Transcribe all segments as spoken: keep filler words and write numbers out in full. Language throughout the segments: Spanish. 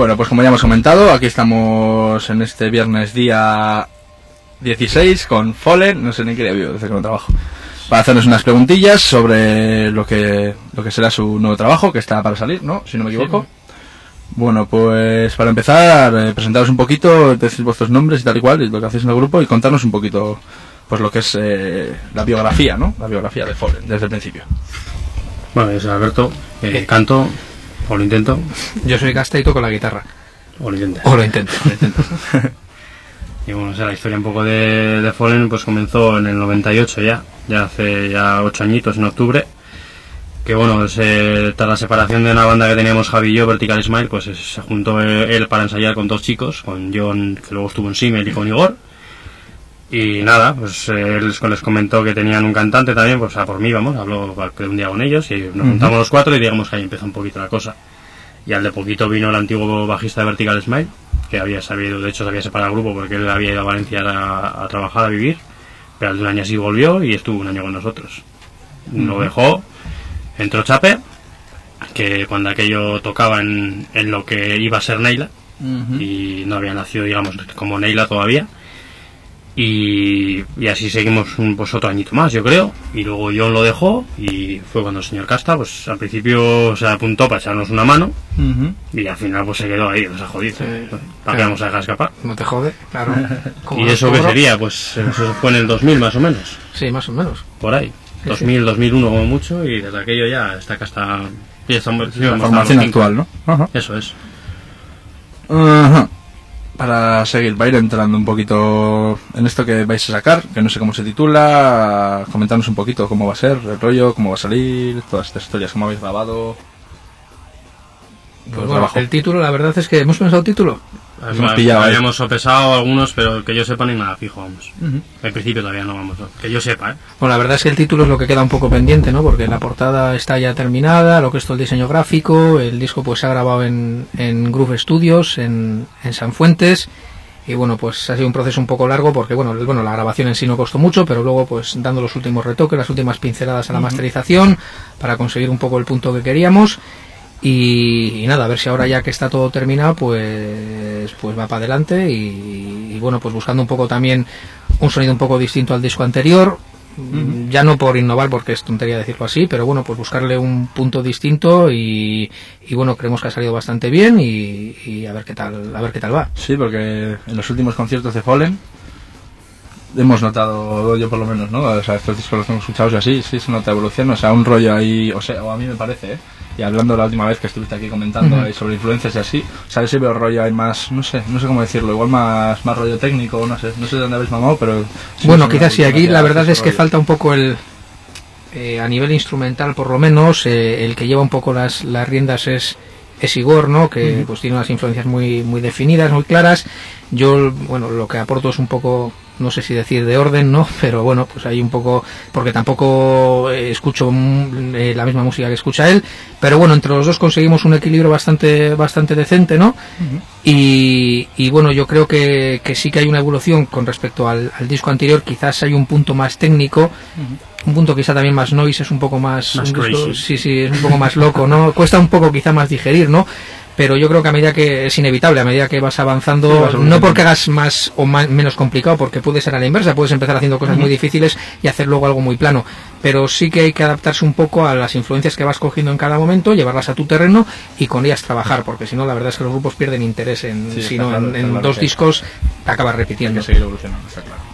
Bueno, pues como ya hemos comentado, aquí estamos en este viernes día dieciséis con Fallen, no sé ni qué día vivo desde que no trabajo, para hacernos unas preguntillas sobre lo que lo que será su nuevo trabajo, que está para salir, ¿no? Si no me equivoco. Sí. Bueno, pues para empezar, eh, presentaros un poquito, decir vuestros nombres y tal y cual, y lo que hacéis en el grupo, y contarnos un poquito pues lo que es eh, la biografía, ¿no? La biografía de Fallen, desde el principio. Bueno, yo soy Alberto, eh, canto, o lo intento. Yo soy Casta y toco la guitarra. O lo intento. O lo intento. Lo intento. Y bueno, o sea, la historia un poco de, de Fallen pues comenzó en el noventa y ocho ya, ya hace ya ocho añitos en octubre. Que bueno, se, tras la separación de una banda que teníamos Javi y yo, Vertical Smile, pues se, se juntó él para ensayar con dos chicos, con John, que luego estuvo en Simmel, y con Igor. Y nada, pues él les, les comentó que tenían un cantante también, pues a por mí, vamos, habló un día con ellos y nos juntamos uh-huh. los cuatro y digamos que ahí empezó un poquito la cosa. Y al de poquito vino el antiguo bajista de Vertical Smile, que había sabido, de hecho se había separado del grupo porque él había ido a Valencia a, a trabajar, a vivir, pero al de un año así volvió y estuvo un año con nosotros. Uh-huh. Lo dejó. Entró Chape, que cuando aquello tocaba en, en lo que iba a ser Neila, uh-huh. y no había nacido, digamos, como Neila todavía, y, y así seguimos un, pues otro añito más, yo creo, y luego John lo dejó, y fue cuando el señor Casta, pues al principio se apuntó para echarnos una mano, uh-huh. y al final pues se quedó ahí, nos ha jodido, sí. ¿Para qué vamos a dejar escapar? No te jode, claro. ¿Y eso qué sería? Pues eso fue en el dos mil más o menos. Sí, más o menos. Por ahí. dos mil, dos mil uno como mucho, y desde aquello ya está acá hasta ya estamos, sí, la formación actual, ¿no? Uh-huh. Eso es. Uh-huh. Para seguir, va a ir entrando un poquito en esto que vais a sacar, que no sé cómo se titula, comentarnos un poquito cómo va a ser el rollo, cómo va a salir, todas estas historias, cómo habéis grabado. Pues bueno, el título, la verdad es que hemos pensado título. Hemos pillado, habíamos sopesado algunos, pero que yo sepa ni nada fijo, vamos. Uh-huh. En principio todavía no vamos, que yo sepa, ¿eh? Bueno, la verdad es que el título es lo que queda un poco pendiente, ¿no? Porque la portada está ya terminada, lo que es todo el diseño gráfico, el disco pues se ha grabado en, en Groove Studios, en, en Sanfuentes, y bueno, pues ha sido un proceso un poco largo porque, bueno, bueno, la grabación en sí no costó mucho, pero luego pues dando los últimos retoques, las últimas pinceladas a la uh-huh. masterización, para conseguir un poco el punto que queríamos. Y, y nada, a ver si ahora ya que está todo terminado pues pues va para adelante y, y bueno, pues buscando un poco también un sonido un poco distinto al disco anterior, uh-huh. ya no por innovar porque es tontería decirlo así, pero bueno, pues buscarle un punto distinto y, y bueno, creemos que ha salido bastante bien y, y a ver qué tal, a ver qué tal va. Sí, porque en los últimos conciertos de Fallen hemos notado, yo por lo menos, ¿no? O sea, estos discos los hemos escuchado y así, sí se nota evolución, o sea, un rollo ahí, o sea, o a mí me parece, ¿eh? Y hablando la última vez que estuviste aquí comentando uh-huh. sobre influencias y así, o sea, ese veo rollo hay más, no sé, no sé cómo decirlo, igual más más rollo técnico, no sé, no sé de dónde habéis mamado, pero... Sí, bueno, quizás sí, aquí la verdad es que rollo. Falta un poco el... Eh, a nivel instrumental por lo menos, eh, el que lleva un poco las, las riendas es, es Igor, ¿no? Que uh-huh. pues tiene unas influencias muy, muy definidas, muy claras. Yo, bueno, lo que aporto es un poco... no sé si decir de orden, ¿no? Pero bueno, pues hay un poco, porque tampoco escucho eh, la misma música que escucha él, pero bueno, entre los dos conseguimos un equilibrio bastante bastante decente, ¿no? Uh-huh. Y, y bueno, yo creo que, que sí que hay una evolución con respecto al, al disco anterior, quizás hay un punto más técnico, uh-huh. un punto quizá también más noise, es un poco más... Más un crazy. Disco, sí, sí, es un poco más loco, ¿no? Cuesta un poco quizá más digerir, ¿no? Pero yo creo que a medida que es inevitable, a medida que vas avanzando, sí, vas no porque hagas más o más, menos complicado, porque puede ser a la inversa, puedes empezar haciendo cosas uh-huh. muy difíciles y hacer luego algo muy plano, pero sí que hay que adaptarse un poco a las influencias que vas cogiendo en cada momento, llevarlas a tu terreno y con ellas trabajar, porque si no, la verdad es que los grupos pierden interés en, sí, si no, claro, en, en claro dos discos te acabas repitiendo. Hay que seguir evolucionando, está claro.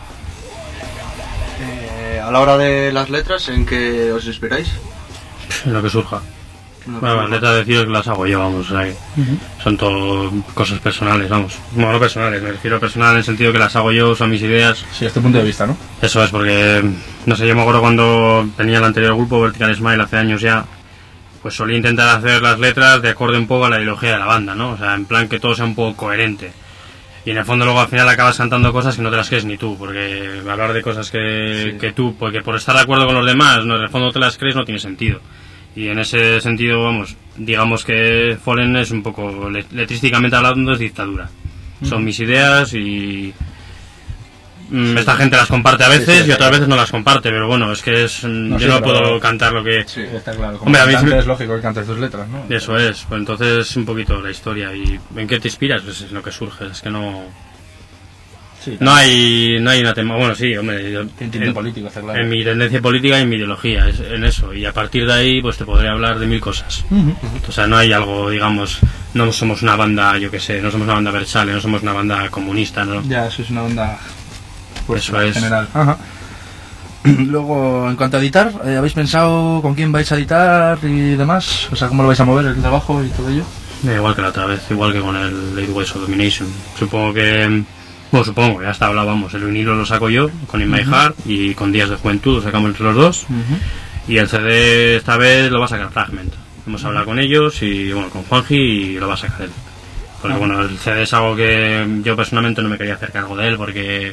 Eh, a la hora de las letras, ¿en qué os inspiráis? En lo que surja. Bueno, las letras de deciros que las hago yo, vamos, o sea, uh-huh. son todo cosas personales, vamos. Bueno, no personales, me refiero a personal en el sentido que las hago yo, son mis ideas. Sí, este punto de vista, ¿no? Eso es, porque, no sé, yo me acuerdo cuando tenía el anterior grupo, Vertical Smile, hace años ya, pues solía intentar hacer las letras de acorde un poco a la ideología de la banda, ¿no? O sea, en plan que todo sea un poco coherente. Y en el fondo luego al final acabas cantando cosas que no te las crees ni tú, porque hablar de cosas que, sí. que tú, porque por estar de acuerdo con los demás, no, en el fondo te las crees, no tiene sentido. Y en ese sentido, vamos, digamos que Fallen es un poco, letrísticamente hablando, es dictadura. Mm. Son mis ideas y mm, esta gente las comparte a veces sí, sí, y otras claro. veces no las comparte, pero bueno, es que es No, yo sí, no pero- puedo cantar lo que... Sí, está claro. Como Hombre, a mí cantante sí me- es lógico que cantes tus letras, ¿no? Eso es, pues entonces un poquito la historia. ¿Y en qué te inspiras? Pues es lo que surge, es que no... Sí, No hay, no hay una tema... Bueno, sí, hombre, yo- Tiene tinte en, político, está claro. en mi tendencia política y en mi ideología, es, en eso. Y a partir de ahí, pues te podré hablar de mil cosas. Ujú. O sea, no hay algo, digamos, no somos una banda, yo qué sé, no somos una banda Versailles, no somos una banda comunista, ¿no? Ya, eso es una onda pues, Eso es. general. Ajá. Luego, en cuanto a editar, eh, ¿habéis pensado con quién vais a editar y demás? O sea, ¿cómo lo vais a mover el trabajo y todo ello? Eh, igual que la otra vez, igual que con el Eight Ways of Domination. Supongo que... Bueno, supongo, ya está hablado, vamos. El vinilo lo saco yo, con In My Heart, y con Días de Juventud lo sacamos entre los dos. Y el C D esta vez lo va a sacar Fragment. Hemos hablado con ellos y, bueno, con Juanji, y lo va a sacar él. Porque, Ah. bueno, el C D es algo que yo personalmente no me quería hacer cargo de él porque...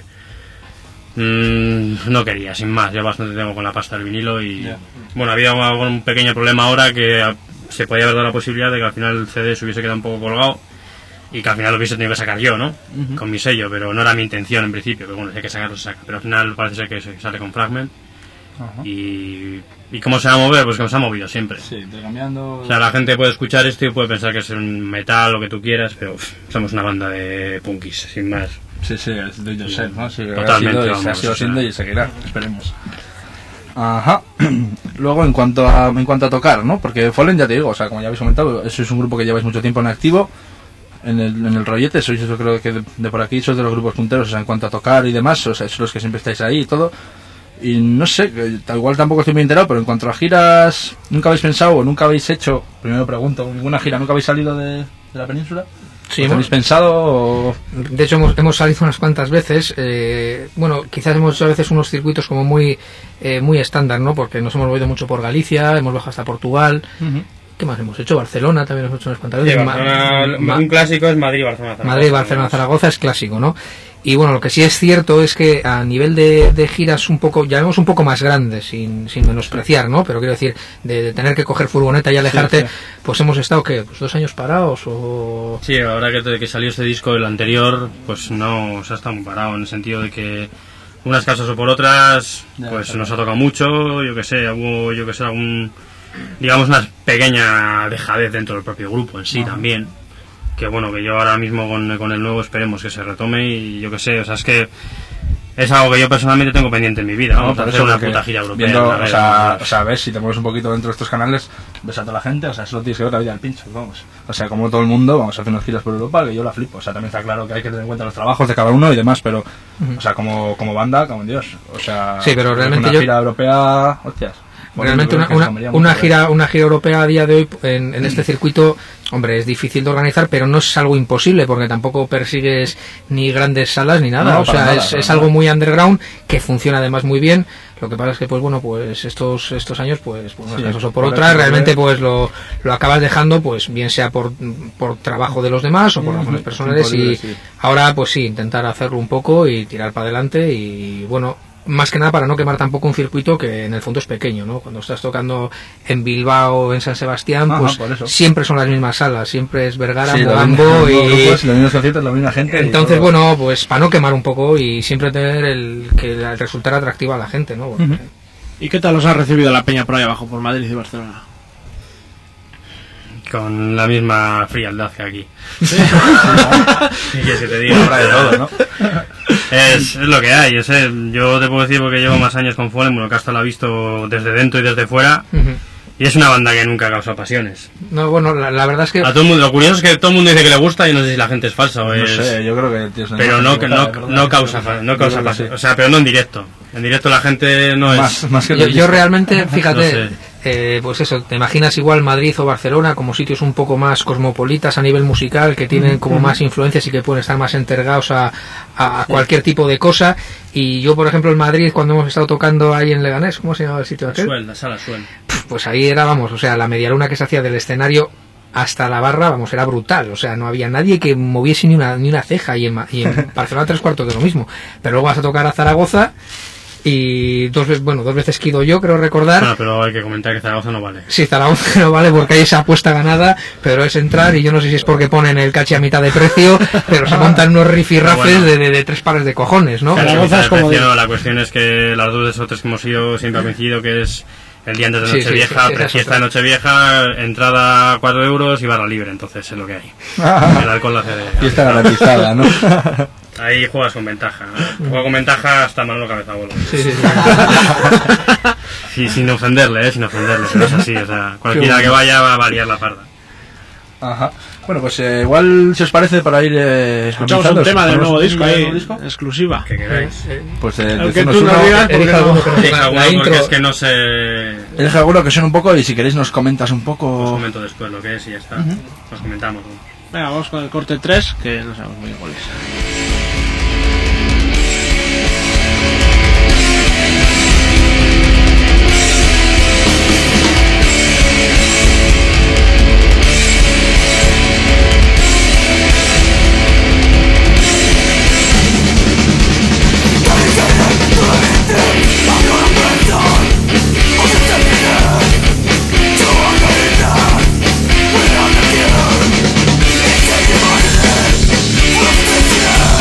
mm, no quería, sin más. Ya bastante tengo con la pasta del vinilo y... Ya. Bueno, había un, un pequeño problema ahora que a- se podía haber dado la posibilidad de que al final el C D se hubiese quedado un poco colgado y que al final lo hubiese tenido que sacar yo, ¿no? Ujú. Con mi sello, pero no era mi intención en principio, pero bueno, si hay que sacarlo, se saca. Pero al final parece ser que se sale con Fragment. Ajá. Y, ¿Y cómo se va a mover? Pues como se ha movido siempre. Sí, intercambiando... O sea, la gente puede escuchar esto y puede pensar que es un metal, lo que tú quieras, pero uf, somos una banda de punkis, sin más. Sí, sí, es do it yourself, ¿no? Sí, Totalmente, ha sido, y se ha vamos, sido o sea. siendo y seguirá, esperemos. Ajá. Luego, en cuanto a en cuanto a tocar, ¿no? Porque Fallen, ya te digo, o sea, como ya habéis comentado, eso es un grupo que lleváis mucho tiempo en activo. En el, en el rollete, sois, yo creo que de, de por aquí, sois de los grupos punteros, o sea, en cuanto a tocar y demás, o sea, sois los que siempre estáis ahí y todo. Y no sé, que tal igual tampoco estoy muy enterado, pero en cuanto a giras, ¿nunca habéis pensado o nunca habéis hecho, primero pregunto, ninguna gira, nunca habéis salido de, de la península? Sí, ¿Os hemos- habéis pensado o...? De hecho, hemos, hemos salido unas cuantas veces. Eh, bueno, quizás hemos hecho a veces unos circuitos como muy eh, muy estándar, ¿no? Porque nos hemos movido mucho por Galicia, hemos bajado hasta Portugal. ¿Qué más hemos hecho? Barcelona también hemos hecho unas cuantas veces. Ma- Ma- un clásico es Madrid-Barcelona. Madrid, Barcelona, Zaragoza es clásico, ¿no? Y bueno, lo que sí es cierto es que a nivel de, de giras un poco, llamemos un poco más grandes, sin, sin menospreciar, ¿no? Pero quiero decir, de, de tener que coger furgoneta y alejarte, sí. pues hemos estado, ¿qué? Pues dos años parados o... Sí, ahora que, te- que salió este disco, el anterior, pues no, o sea, está muy parado en el sentido de que unas casas o por otras, Ya, pues claro. nos ha tocado mucho, yo que sé, hubo, yo que sé, algún, digamos, una pequeña dejadez dentro del propio grupo en sí Ajá. también. Que bueno, que yo ahora mismo con, con el nuevo esperemos que se retome y yo que sé, o sea, es que es algo que yo personalmente tengo pendiente en mi vida, vamos por a hacer eso, una porque puta gira europea. viendo, una vez, o, sea, vamos. o sea, ves, si te mueves un poquito dentro de estos canales, ves a toda la gente, o sea, solo tienes que ver la vida al pincho, vamos. O sea, como todo el mundo, vamos a hacer unas giras por Europa, que yo la flipo. O sea, también está claro que hay que tener en cuenta los trabajos de cada uno y demás, pero, o sea, como, como banda, como en Dios. O sea, Sí, pero realmente una yo- gira europea, hostias. Bueno, Realmente yo una, creo que una, se comería una mucho, gira una gira europea a día de hoy en, en este circuito, hombre, es difícil de organizar, pero no es algo imposible porque tampoco persigues ni grandes salas ni nada. No, o para sea, nada, es, para es nada. algo muy underground que funciona además muy bien. Lo que pasa es que, pues bueno, pues estos estos años, pues por unas Sí, cosas o por por otras, eso, realmente por- pues lo, lo acabas dejando, pues bien sea por, por trabajo de los demás o por Ujú, razones personales. tiempo libre, Y sí. ahora, pues sí, intentar hacerlo un poco y tirar para adelante y bueno. Más que nada para no quemar tampoco un circuito que en el fondo es pequeño, ¿no? Cuando estás tocando en Bilbao, en San Sebastián, Ajá, pues por eso. siempre son las mismas salas, siempre es Vergara, Sí, los Mogambo mismos y... grupos, los mismos conciertos, la misma gente. y Entonces, todo. bueno, pues para no quemar un poco y siempre tener el que el resultar atractivo a la gente, ¿no? Porque- Ujú. ¿Y qué tal os ha recibido la peña por ahí abajo, por Madrid y Barcelona? Con la misma frialdad que aquí. ¿Qué quieres que te diga? Habrá de todo, ¿no? Es, es lo que hay, es, eh, yo te puedo decir porque llevo más años con Fallen, bueno, Casta lo ha visto desde dentro y desde fuera, Ujú. y es una banda que nunca causa pasiones. No, bueno, la, la verdad es que... A todo el mundo, lo curioso es que todo el mundo dice que le gusta y no sé si la gente es falsa o No es... sé, yo creo que tienes una Pero imagen no, que no, equivocada, no ¿verdad? causa, fa- no Yo causa creo que pasiones, sí. o sea, pero no en directo. En directo la gente no es... Más, más que Yo, el yo disco. realmente, fíjate, No sé. eh, pues eso, te imaginas igual Madrid o Barcelona como sitios un poco más cosmopolitas a nivel musical, que tienen como más influencias y que pueden estar más entregados a, a cualquier tipo de cosa. Y yo, por ejemplo, en Madrid, cuando hemos estado tocando ahí en Leganés, ¿cómo se llama el sitio aquel? Suel, la sala Suel. Pues ahí era, vamos, o sea, la medialuna que se hacía del escenario hasta la barra, vamos, era brutal. O sea, no había nadie que moviese ni una, ni una ceja. Y en, Ma- y en Barcelona tres cuartos de lo mismo. Pero luego vas a tocar a Zaragoza y dos veces, bueno, dos veces que he ido yo, creo recordar. Ah, pero hay que comentar que Zaragoza no vale. Sí, Zaragoza no vale porque hay esa apuesta ganada, pero es entrar y yo no sé si es porque ponen el cachi a mitad de precio, pero se montan unos rifirrafes bueno. de, de, de tres pares de cojones, ¿no? Claro, Zaragoza es como precio, de- la cuestión es que las dos de otras que hemos ido siempre ha coincidido que es el día antes de Sí, sí, Nochevieja, sí, esa es prefiesta otra. de Nochevieja, entrada cuatro euros y barra libre, entonces es lo que hay. El alcohol lo hace de... Fiesta garantizada, ¿no? Ahí juegas con ventaja. Juega con ventaja hasta Manolo Cabezabolo. Sí, sí, sí. Sí, sin ofenderle, ¿eh? Sin ofenderle, pero es así, o sea, cualquiera que vaya va a variar la parda. Ajá. Bueno, pues eh, igual, si os parece, para ir eh, Escuchamos comenzando, un tema del ¿escuchamos nuevo un disco tema del ahí, nuevo disco? exclusiva. Que queráis. Pues eh, Aunque decirnos tú no uno, digas, porque Elija no- alguno que nos Deja la uno porque intro. es que no sé... elige alguno que suene un poco y si queréis nos comentas un Os poco. comento después lo que es y ya está. Nos comentamos. ¿no? Venga, vamos con el corte tres, que no sabemos muy bien cuál es. Take your money, full of the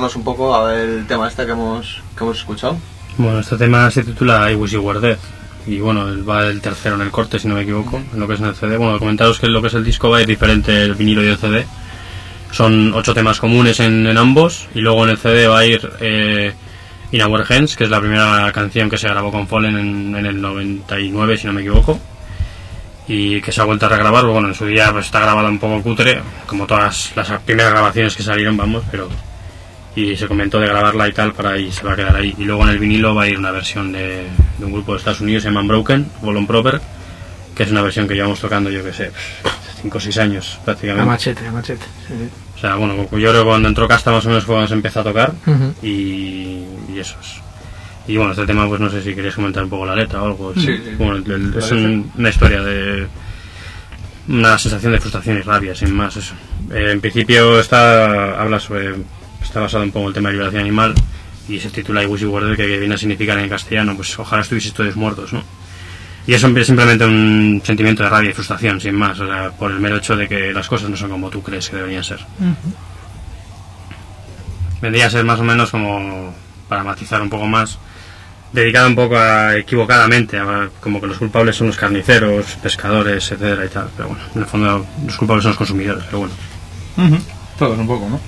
recordarnos un poco a ver el tema este que hemos, que hemos escuchado. Bueno, este tema se titula I Wish You Were Dead. Y bueno, va el tercero en el corte, si no me equivoco, en lo que es en el C D. Bueno, comentaros que lo que es el disco va a ir diferente el vinilo y el C D. Son ocho temas comunes en, en ambos. Y luego en el C D va a ir eh, In Our Hands, que es la primera canción que se grabó con Fallen en, en el noventa y nueve, si no me equivoco. Y que se ha vuelto a regrabar. Bueno, en su día pues, está grabada un poco cutre, como todas las primeras grabaciones que salieron, vamos, pero... Y se comentó de grabarla y tal, para ahí se va a quedar ahí. Y luego en el vinilo va a ir una versión de, de un grupo de Estados Unidos, se llama Unbroken, Volon Proper, que es una versión que llevamos tocando, yo que sé, cinco o seis años prácticamente. A machete, a machete. Sí, sí. O sea, bueno, yo creo que cuando entró Casta más o menos fue cuando se empezó a tocar. Uh-huh. y, y eso es. Y bueno, este tema, pues no sé si queréis comentar un poco la letra o algo. Sí, sí. Bueno, el, el, es un, una historia de... Una sensación de frustración y rabia, sin más, eso. Eh, en principio está habla sobre... Está basado un poco en el tema de liberación animal y se titula I Wish You Were Dead, que viene a significar en castellano, pues ojalá estuvieseis todos muertos, ¿no? Y eso es simplemente un sentimiento de rabia y frustración, sin más, o sea, por el mero hecho de que las cosas no son como tú crees que deberían ser. Uh-huh. Vendría a ser más o menos como, para matizar un poco más, dedicado un poco a, equivocadamente, a, como que los culpables son los carniceros, pescadores, etcétera y tal, pero bueno, en el fondo los culpables son los consumidores, pero bueno. Uh-huh. Todos un poco, ¿no?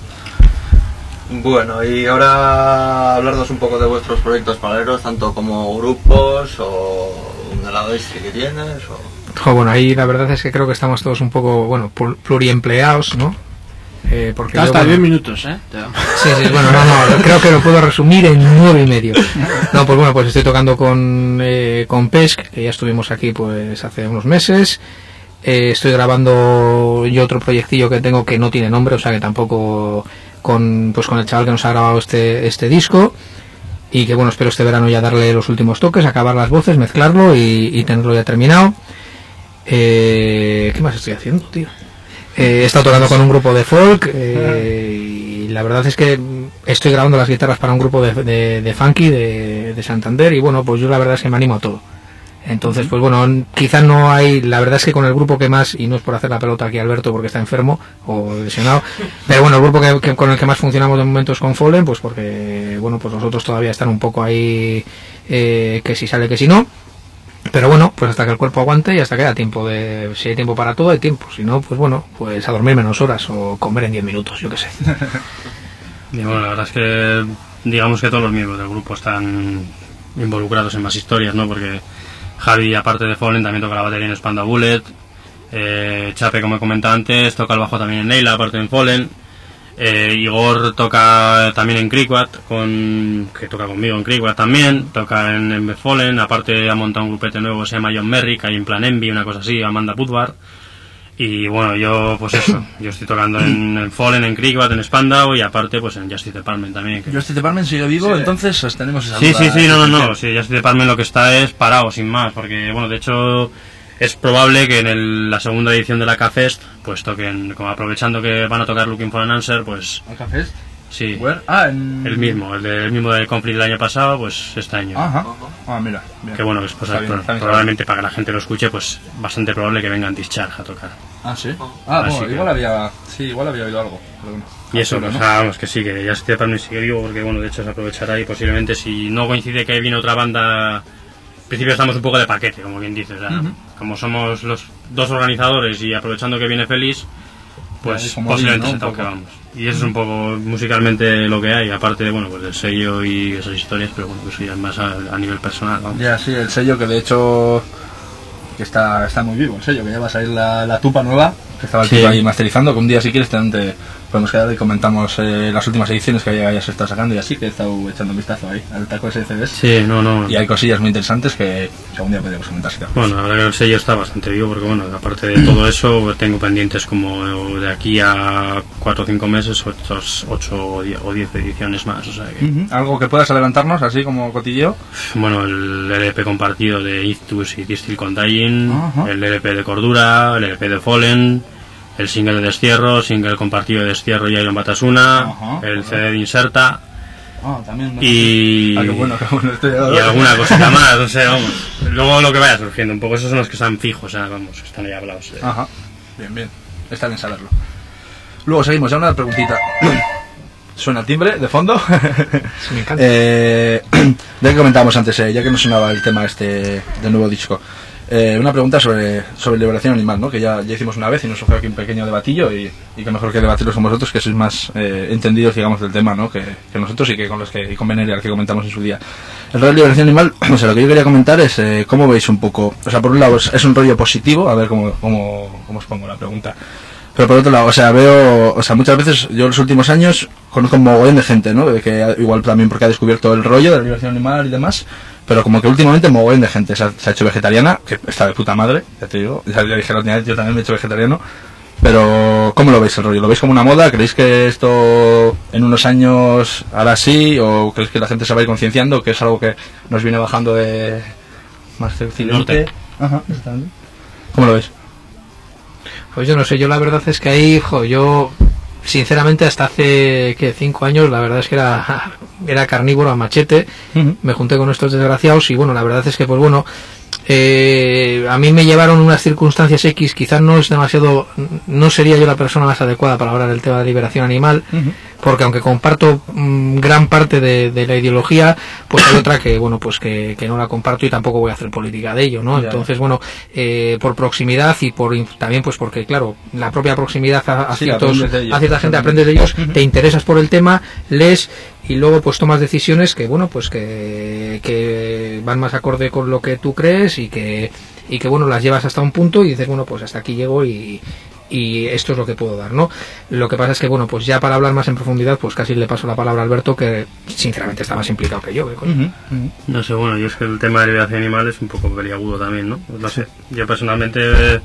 Bueno, y ahora hablarnos un poco de vuestros proyectos paralelos, tanto como grupos o de la doistri que tienes. O... Jo, bueno, ahí la verdad es que creo que estamos todos un poco, bueno, pluriempleados, ¿no? Eh, porque hasta yo, diez bueno, minutos, ¿eh? Sí, sí, bueno, no, no, creo que lo puedo resumir en nueve y medio. No, pues bueno, pues estoy tocando con, eh, con Pesc, que ya estuvimos aquí pues hace unos meses. Eh, estoy grabando yo otro proyectillo que tengo que no tiene nombre, o sea que tampoco... con pues con el chaval que nos ha grabado este este disco y que bueno, espero este verano ya darle los últimos toques, acabar las voces, mezclarlo y, y tenerlo ya terminado. Eh, ¿qué más estoy haciendo, tío? Eh, he estado tocando con un grupo de folk eh, y la verdad es que estoy grabando las guitarras para un grupo de, de, de funky de, de Santander y bueno, pues yo la verdad es que me animo a todo. Entonces, pues bueno, quizás no hay, la verdad es que con el grupo que más, y no es por hacer la pelota aquí a Alberto porque está enfermo o lesionado, pero bueno, el grupo que, que con el que más funcionamos de momento es con Fallen, pues porque, bueno, pues nosotros todavía están un poco ahí, eh, que si sale, que si no, pero bueno, pues hasta que el cuerpo aguante y hasta que haya tiempo de, si hay tiempo para todo, hay tiempo, si no, pues bueno, pues a dormir menos horas o comer en diez minutos, yo qué sé. Y bueno, la verdad es que, digamos que todos los miembros del grupo están involucrados en más historias, ¿no? Porque Javi, aparte de Fallen, también toca la batería en Spandau Bullet. Eh, Chape, como he comentado antes, toca el bajo también en Neila, aparte de Fallen. Eh, Igor toca también en Creekwat, con, que toca conmigo en Creekwat también. Toca en, en Fallen, aparte ha montado un grupete nuevo que se llama John Merrick, hay en Plan Envy, una cosa así, Amanda Pudvar. Y bueno, yo pues eso, yo estoy tocando en, en Fallen, en Creekwat, en Spandau y aparte pues en Justice Department también. Que... Justice Department sigue vivo, sí. Entonces sostenemos esa Sí, duda. sí, sí, no, no, no, sí, Justice Department lo que está es parado, sin más, porque bueno, de hecho es probable que en el, la segunda edición de la K-Fest pues toquen, como aprovechando que van a tocar Looking for an Answer, pues... ¿La K-Fest? Sí. Where? Ah, en... El mismo, el, de, el mismo del Conflict del año pasado, pues este año. Ajá. Ah, mira. Bien. Que bueno, pues, pues, bien, pro, probablemente para que la gente lo escuche, pues bastante probable que vengan Discharge a tocar. Ah, sí. Ah, Así bueno, que... igual había... Sí, igual había oído algo. Pero bueno. Y eso, Absoluto, pues, ¿no? vamos, que sí, que ya estoy para mí sigue vivo, porque bueno, de hecho se aprovechará y posiblemente si no coincide que viene otra banda, al principio estamos un poco de paquete, como bien dices, o sea, uh-huh. Como somos los dos organizadores y aprovechando que viene Félix, pues ya, posiblemente bien, ¿no? se toque, vamos. Y eso es un poco musicalmente lo que hay, aparte de, bueno, pues del sello y esas historias, pero bueno, eso ya es más a, a nivel personal, vamos. Ya, sí, el sello que de hecho que está, está muy vivo, el sello, que ya va a salir la, la tupa nueva, que estaba el sí. tipo ahí masterizando, que un día si quieres te, te podemos quedar y comentamos eh, las últimas ediciones que ya, ya se está sacando y así, que he estado echando un vistazo ahí al taco ese de C Ds. Sí, no, no. Y hay cosillas muy interesantes que, que algún día podríamos comentar. Si bueno, la verdad que el sello está bastante vivo porque bueno, aparte de todo eso, tengo pendientes como de aquí a cuatro o cinco meses, ocho o diez ediciones más, o sea que... Uh-huh. ¿Algo que puedas adelantarnos, así como cotilleo? Bueno, el L P compartido de Ictus y Distil Contagion, uh-huh. El L P de Cordura, el L P de Fallen, el single de Destierro, single compartido de Destierro y Iron Batasuna, uh-huh. El C D de Inserta, oh, también y, ah, qué bueno, qué bueno, estoy y alguna cosita más, no sé, vamos. Luego lo que vaya surgiendo, un poco esos son los que están fijos, o sea, vamos, están ahí hablados. Ajá, bien, bien, está bien saberlo. Luego seguimos, ya una preguntita. suena timbre de fondo. Sí, me encanta. eh, ya que comentábamos antes, eh, ya que nos sonaba el tema este del nuevo disco, eh, una pregunta sobre, sobre liberación animal, ¿no? Que ya, ya hicimos una vez y nos surgió aquí un pequeño debatillo y, y que mejor que debatirlo con vosotros, que sois más eh, entendidos, digamos, del tema, ¿no? Que, que nosotros y que con los que y con Veneria, que comentamos en su día. El rollo de liberación animal, o sea, lo que yo quería comentar es eh, cómo veis un poco, o sea, por un lado es, es un rollo positivo, a ver cómo, cómo, cómo os pongo la pregunta. Pero por otro lado, o sea, veo, o sea, muchas veces yo en los últimos años conozco un mogollón de gente, ¿no? De que igual también porque ha descubierto el rollo de la liberación animal y demás, pero como que últimamente mogollón de gente se ha, se ha hecho vegetariana, que está de puta madre, ya te digo, ya le dije la última vez, yo también me he hecho vegetariano, pero ¿cómo lo veis el rollo? ¿Lo veis como una moda? ¿Creéis que esto en unos años hará así? ¿O creéis que la gente se va a ir concienciando? ¿Que es algo que nos viene bajando de más norte? Ajá, exactamente. ¿Cómo lo veis? Pues yo no sé, yo la verdad es que ahí, jo, yo sinceramente hasta hace que cinco años la verdad es que era era carnívoro a machete. Uh-huh. Me junté con estos desgraciados y bueno, la verdad es que pues bueno, eh, a mí me llevaron unas circunstancias X, quizás no es demasiado, no sería yo la persona más adecuada para hablar del tema de liberación animal, uh-huh. porque aunque comparto mmm, gran parte de, de la ideología, pues hay otra que bueno pues que, que no la comparto y tampoco voy a hacer política de ello, ¿no? Ya. Entonces bueno, eh, por proximidad y por también pues porque claro, la propia proximidad a, a, sí, ciertos, a cierta gente aprendes de ellos, uh-huh. te interesas por el tema, lees y luego pues tomas decisiones que bueno pues que, que van más acorde con lo que tú crees y que y que bueno las llevas hasta un punto y dices bueno pues hasta aquí llego y y esto es lo que puedo dar, ¿no? Lo que pasa es que bueno pues ya para hablar más en profundidad pues casi le paso la palabra a Alberto, que sinceramente está más implicado que yo, ¿eh? uh-huh, uh-huh. No sé, bueno, yo es que el tema de liberación animal es un poco peliagudo también, ¿no? No sé, yo personalmente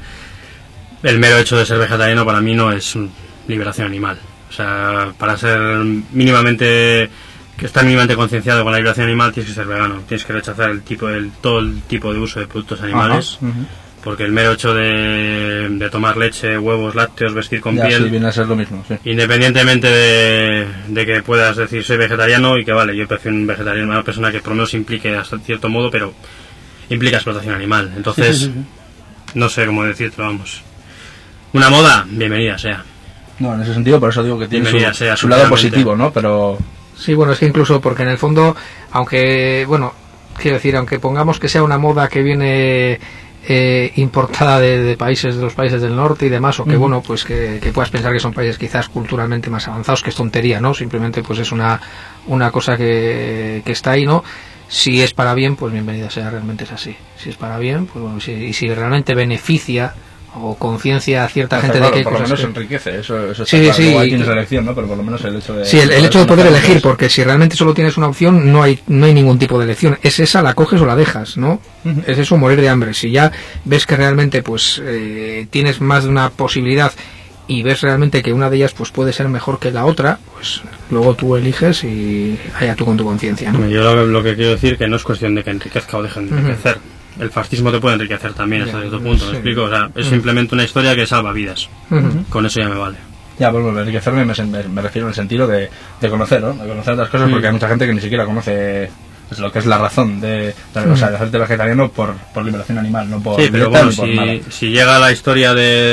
el mero hecho de ser vegetariano para mí no es liberación animal. O sea, para ser mínimamente, que estar mínimamente concienciado con la liberación animal tienes que ser vegano, tienes que rechazar el tipo, el, todo el tipo de uso de productos animales, uh-huh. porque el mero hecho de, de tomar leche, huevos, lácteos, vestir con ya, piel, sí, viene a ser lo mismo, sí. Independientemente de, de que puedas decir soy vegetariano y que vale, yo prefiero un vegetariano, una persona que por lo menos implique hasta cierto modo, pero implica explotación animal, entonces sí, sí, sí. no sé cómo decirlo, vamos. Una moda, bienvenida sea. No, en ese sentido, por eso digo que tiene su, sea, su lado positivo, ¿no? Pero sí, bueno, es que incluso porque en el fondo, aunque, bueno, quiero decir, aunque pongamos que sea una moda que viene eh, importada de, de países, de los países del norte y demás, o que, uh-huh. bueno, pues que, que puedas pensar que son países quizás culturalmente más avanzados, que es tontería, ¿no? Simplemente, pues es una, una cosa que, que está ahí, ¿no? Si es para bien, pues bienvenida sea, realmente es así. Si es para bien, pues bueno, si, y si realmente beneficia o conciencia a cierta gente claro, de que por cosas lo menos que enriquece, eso, eso sí, está sí, claro. Ahí tienes elección, ¿no? Pero por lo menos el hecho de sí, el, el hecho de poder elegir, porque si realmente solo tienes una opción no hay no hay ningún tipo de elección, es esa, la coges o la dejas, ¿no? Uh-huh. Es eso, morir de hambre. Si ya ves que realmente pues eh, tienes más de una posibilidad y ves realmente que una de ellas pues puede ser mejor que la otra, pues luego tú eliges y allá tú con tu conciencia, ¿no? Yo lo, lo que quiero decir que no es cuestión de que enriquezca o deje de enriquecer. Uh-huh. El fascismo te puede enriquecer también hasta cierto punto, ¿me sí. explico? O sea, es uh-huh. simplemente una historia que salva vidas. Uh-huh. Con eso ya me vale. Ya, pues bueno, enriquecerme me, me, me refiero en el sentido de, de conocer, ¿no? De conocer otras cosas, uh-huh. porque hay mucha gente que ni siquiera conoce pues, lo que es la razón de, de, uh-huh. o sea, de hacerte vegetariano por, por liberación animal, no por sí, pero bueno, por si, nada. Si llega la historia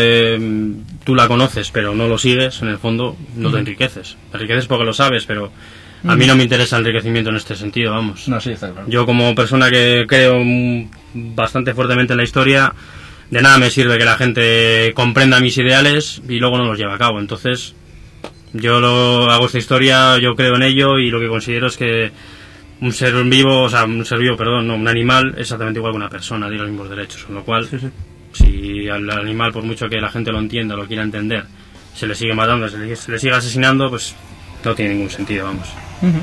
de tú la conoces pero no lo sigues, en el fondo no uh-huh. te enriqueces. Te enriqueces porque lo sabes, pero a mí no me interesa el enriquecimiento en este sentido, vamos. No, sí, está claro. Yo como persona que creo bastante fuertemente en la historia, de nada me sirve que la gente comprenda mis ideales y luego no los lleve a cabo. Entonces, yo lo hago esta historia, yo creo en ello y lo que considero es que un ser vivo, o sea, un ser vivo, perdón, no, un animal es exactamente igual que una persona, tiene los mismos derechos. Con lo cual, sí, sí. si al animal, por mucho que la gente lo entienda, lo quiera entender, se le sigue matando, se le, se le sigue asesinando, pues no tiene ningún sentido, vamos. Uh-huh.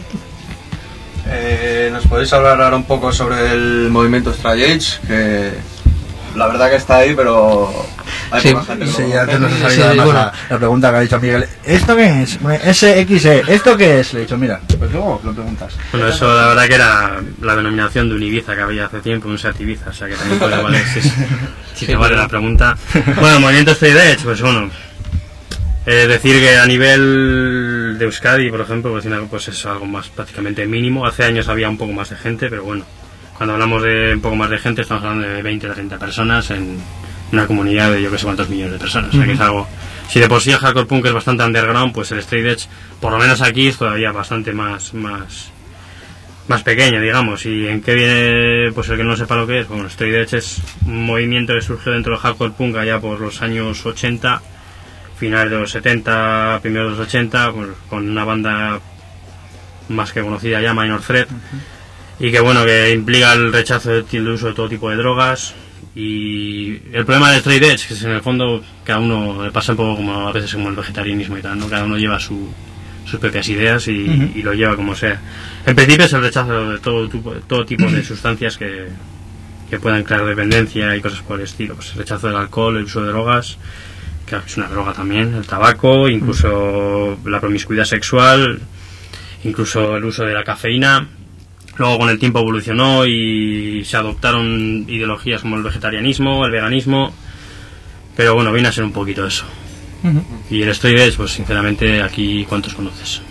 Eh, ¿Nos podéis hablar ahora un poco sobre el movimiento Stray Age? Que la verdad que está ahí, pero hay sí, poca gente que sí, lo ya te nos ha salido sí, además bueno. la, la pregunta que ha dicho Miguel. ¿Esto qué es? S X E, ¿esto qué es? Le he dicho, mira, pues luego lo preguntas. Bueno, eso la verdad que era la denominación de un Ibiza que había hace tiempo, un Seat Ibiza, o sea que también puede valer si, si sí, te vale la pregunta. Bueno, el movimiento Stray Age, pues bueno, eh, decir que a nivel de Euskadi, por ejemplo, pues, pues es algo más prácticamente mínimo. Hace años había un poco más de gente, pero bueno, cuando hablamos de un poco más de gente estamos hablando de veinte a treinta personas en, una comunidad de yo que sé cuántos millones de personas. O sea que es algo... Si de por sí el hardcore punk es bastante underground, pues el straight edge, por lo menos aquí, es todavía bastante más más más pequeño, digamos. ¿Y en qué viene? Pues el que no sepa lo que es, bueno, el straight edge es un movimiento que surgió dentro del hardcore punk allá por los años ochenta, finales de los setenta, primeros de los ochenta, pues, con una banda más que conocida ya, Minor Threat, uh-huh. y que bueno, que implica el rechazo del uso de todo tipo de drogas. Y el problema del straight edge, que es en el fondo cada uno le pasa un poco como a veces como el vegetarianismo y tal, ¿no? Cada uno lleva su, sus propias ideas y, uh-huh. y lo lleva como sea. En principio es el rechazo de todo, todo tipo de sustancias que, que puedan crear dependencia y cosas por el estilo. Pues el rechazo del alcohol, el uso de drogas, que es una droga también, el tabaco, incluso uh-huh. la promiscuidad sexual, incluso el uso de la cafeína. Luego con el tiempo evolucionó y se adoptaron ideologías como el vegetarianismo, el veganismo, pero bueno, viene a ser un poquito eso. Uh-huh. Y el straight edge, pues sinceramente aquí, ¿cuántos conoces?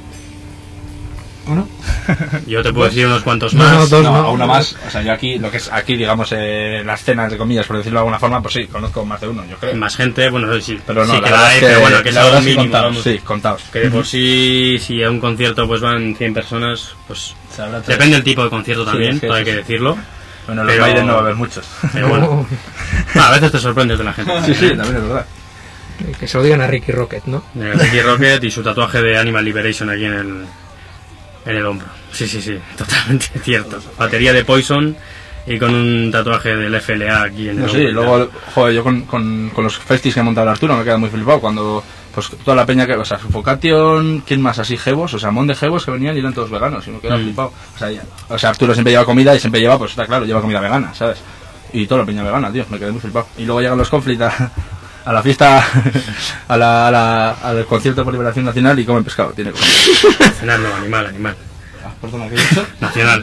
¿Uno? Yo te puedo decir unos cuantos más. No, dos, no, no, uno más. O sea, yo aquí, lo que es aquí, digamos, eh, la escena, entre comillas, por decirlo de alguna forma, pues sí, conozco más de uno, yo creo. Más gente, bueno, sí, pero no, sí la que la hay, que, pero bueno, que es algo mínimo, contados, vamos. Sí, contados. Que de por sí, si a un concierto pues van cien personas, pues depende del tipo de concierto también, sí, es que, hay sí, que sí. decirlo. Bueno, los Maiden no va a haber muchos. Pero bueno, no, a veces te sorprendes de la gente. Sí, sí, también es verdad. Que se lo digan a Ricky Rocket, ¿no? Eh, Ricky Rocket y su tatuaje de Animal Liberation aquí en el, en el hombro. Sí, sí, sí, totalmente cierto. Batería de Poison y con un tatuaje del F L A aquí en el no, hombro. Sí, luego, joder, yo con, con, con los festis que ha montado el Arturo me queda muy flipado cuando, pues toda la peña que, o sea, Suffocation, ¿quién más así? Jebos, o sea, mon de Jebos que venían y eran todos veganos y me queda mm. flipado. O sea, ya, o sea, Arturo siempre lleva comida y siempre lleva, pues está claro, lleva comida vegana, ¿sabes? Y toda la peña vegana, tío, me quedé muy flipado. Y luego llegan los Conflict a, a la fiesta, a la, a la, al concierto por Liberación Nacional y comen pescado, tiene que comer. Nacional no, animal, animal. Perdona, ¿qué he dicho? Nacional.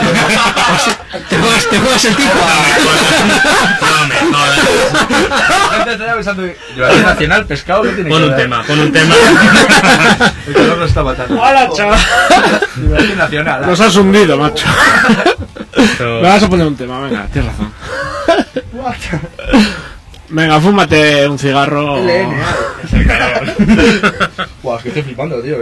¿Te juegas, te juegas el tipo? No, me jodas. La gente estaría pensando, Liberación Nacional, pescado, ¿qué tiene pon que un ver? tema, pon un tema. El calor lo está matando. ¡Hola, chaval! Liberación Nacional. Nos has hundido, macho. Pero... Me vas a poner un tema, venga, tienes razón. Venga, fúmate un cigarro. L N A. Es el calor. Buah, es que estoy flipando, tío.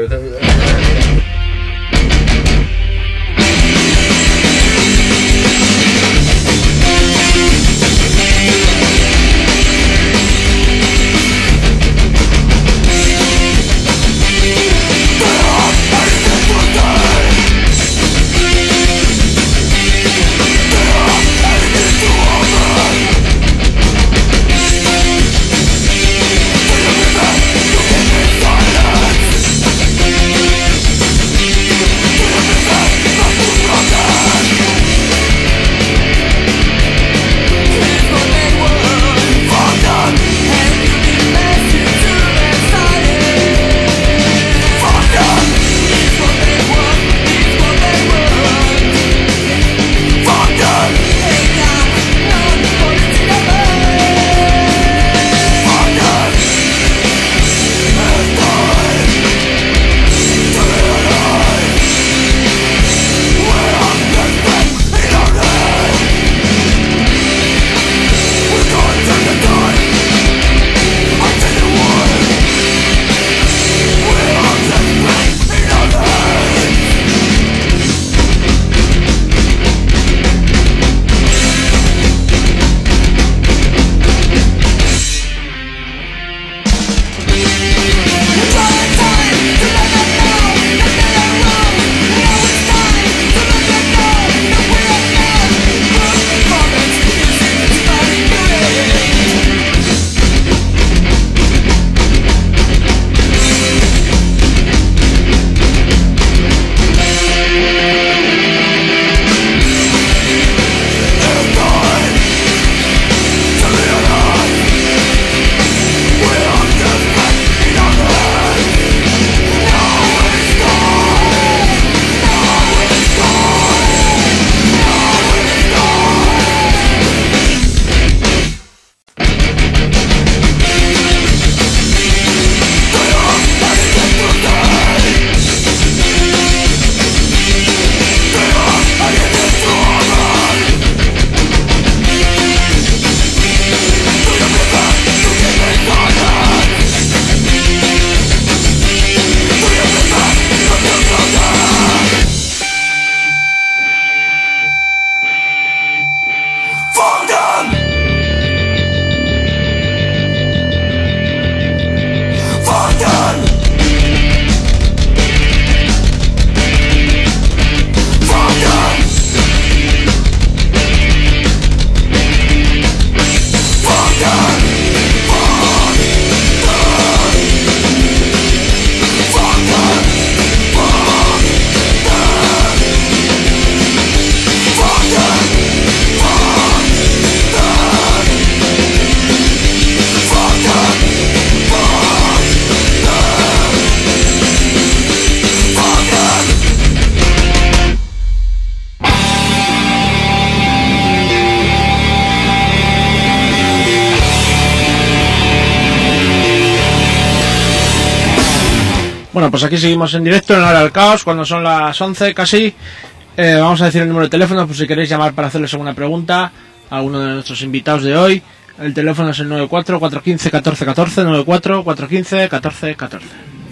Bueno, pues aquí seguimos en directo en la hora del caos, cuando son las once casi. Eh, vamos a decir el número de teléfono por si queréis llamar para hacerles alguna pregunta a alguno de nuestros invitados de hoy. El teléfono es el nueve cuatro, cuatro uno cinco, uno cuatro uno cuatro, nueve cuatro, cuatro uno cinco, uno cuatro uno cuatro.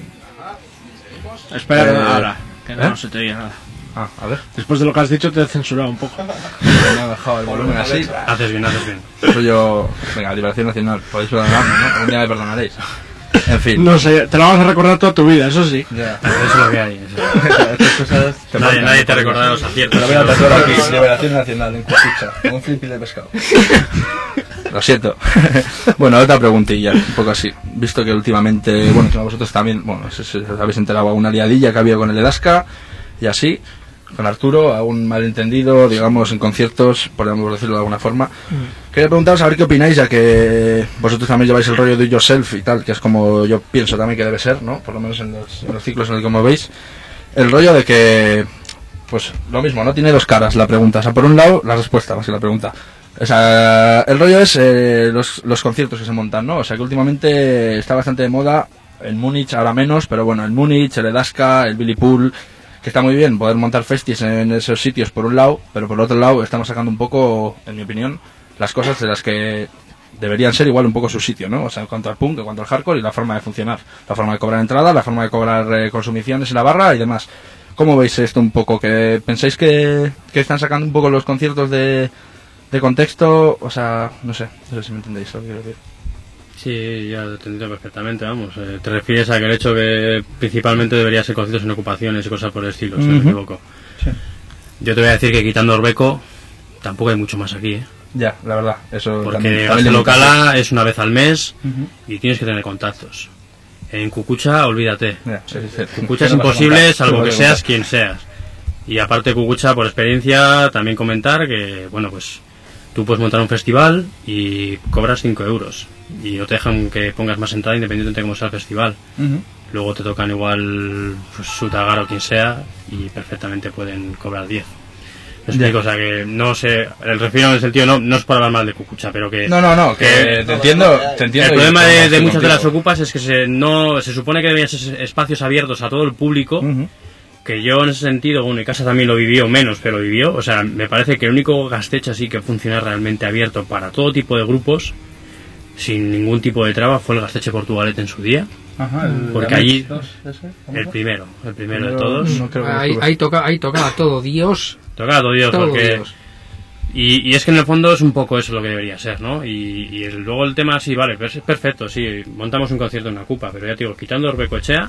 Espera, Eh, ahora, que no, ¿eh? no se te oye nada. Ah, a ver. Después de lo que has dicho te he censurado un poco. Me ha dejado el volumen así. Haces bien, haces bien. Soy yo... Venga, Liberación Nacional. Podéis perdonarme, ¿no? Algún día me perdonaréis. En fin. No sé, te lo vamos a recordar toda tu vida, eso sí. Ya. Eso es lo que hay. eso. Estas cosas te Nadie, marcan, nadie ¿no? te recordará los aciertos. Te lo voy a tatuar aquí. Liberación Nacional, en Cucucha. Como un flippy de pescado. Lo siento. Bueno, otra preguntilla, un poco así. Visto que últimamente, bueno, que vosotros también, bueno, si os habéis enterado a una liadilla que ha habido con el Edasca y así, con Arturo, a un malentendido, digamos, en conciertos, podríamos decirlo de alguna forma. Mm. Quería preguntaros a ver qué opináis, ya que vosotros también lleváis el rollo do it yourself y tal, que es como yo pienso también que debe ser, ¿no? Por lo menos en los, en los ciclos en el que me veis. El rollo de que, pues, lo mismo, ¿no? Tiene dos caras la pregunta. O sea, por un lado, la respuesta, más que la pregunta. O sea, el rollo es eh, los, los conciertos que se montan, ¿no? O sea, que últimamente está bastante de moda, en Múnich ahora menos, pero bueno, en Múnich, el Edasca, el Billy Pool, que está muy bien poder montar festis en esos sitios por un lado, pero por otro lado estamos sacando un poco, en mi opinión, las cosas de las que deberían ser igual un poco su sitio, ¿no? O sea, en cuanto al punk, en cuanto al hardcore y la forma de funcionar, la forma de cobrar entrada, la forma de cobrar eh, consumiciones en la barra y demás. ¿Cómo veis esto un poco? ¿Que pensáis que, que están sacando un poco los conciertos de... de contexto, o sea, no sé, no sé si me entendéis lo que quiero decir. Sí, ya lo entiendo perfectamente, vamos. Eh, te refieres a que el hecho que principalmente debería ser conciertos en ocupaciones y cosas por el estilo, si no Uh-huh. me equivoco. Sí. Yo te voy a decir que quitando Orbeco, tampoco hay mucho más aquí, ¿eh? Ya, la verdad, eso Porque también, gasto también locala es una vez al mes Uh-huh. y tienes que tener contactos. En Cucucha, olvídate. Ya, sí, sí, sí. Cucucha es ¿Qué no vas a imposible, contar? salvo ¿Qué que vas a seas contar? quien seas. Y aparte Cucucha, por experiencia, también comentar que, bueno, pues tú puedes montar un festival y cobras cinco euros. Y no te dejan que pongas más entrada independientemente de cómo sea el festival. Uh-huh. Luego te tocan igual pues, Sutagar o quien sea y perfectamente pueden cobrar diez. Me explico, o sea que no sé, el refiero en el sentido, no, no es para hablar mal de Cucucha, pero que... No, no, no, que que- te entiendo, te entiendo. el y problema de, estoy de muchas de las contigo. ocupas es que se, no, se supone que deberían ser espacios abiertos a todo el público, Uh-huh. que yo en ese sentido, bueno, mi casa también lo vivió menos, pero lo vivió, o sea, me parece que el único Gastech así que funciona realmente abierto para todo tipo de grupos, sin ningún tipo de traba, fue el Gastech Portugalete en su día, Ajá, el porque de allí- Amix, ¿ese? ¿Cómo el fue? primero, el primero de Pero todos. no creo que Ahí, estuve. ahí, toca, ahí tocaba todo Dios, Tocaba todo Dios, todo porque... Dios. Y, y es que en el fondo es un poco eso lo que debería ser, ¿no? Y, y el- luego el tema, sí, vale, es perfecto, sí, montamos un concierto en una cupa, pero ya te digo, quitando Orbecoechea,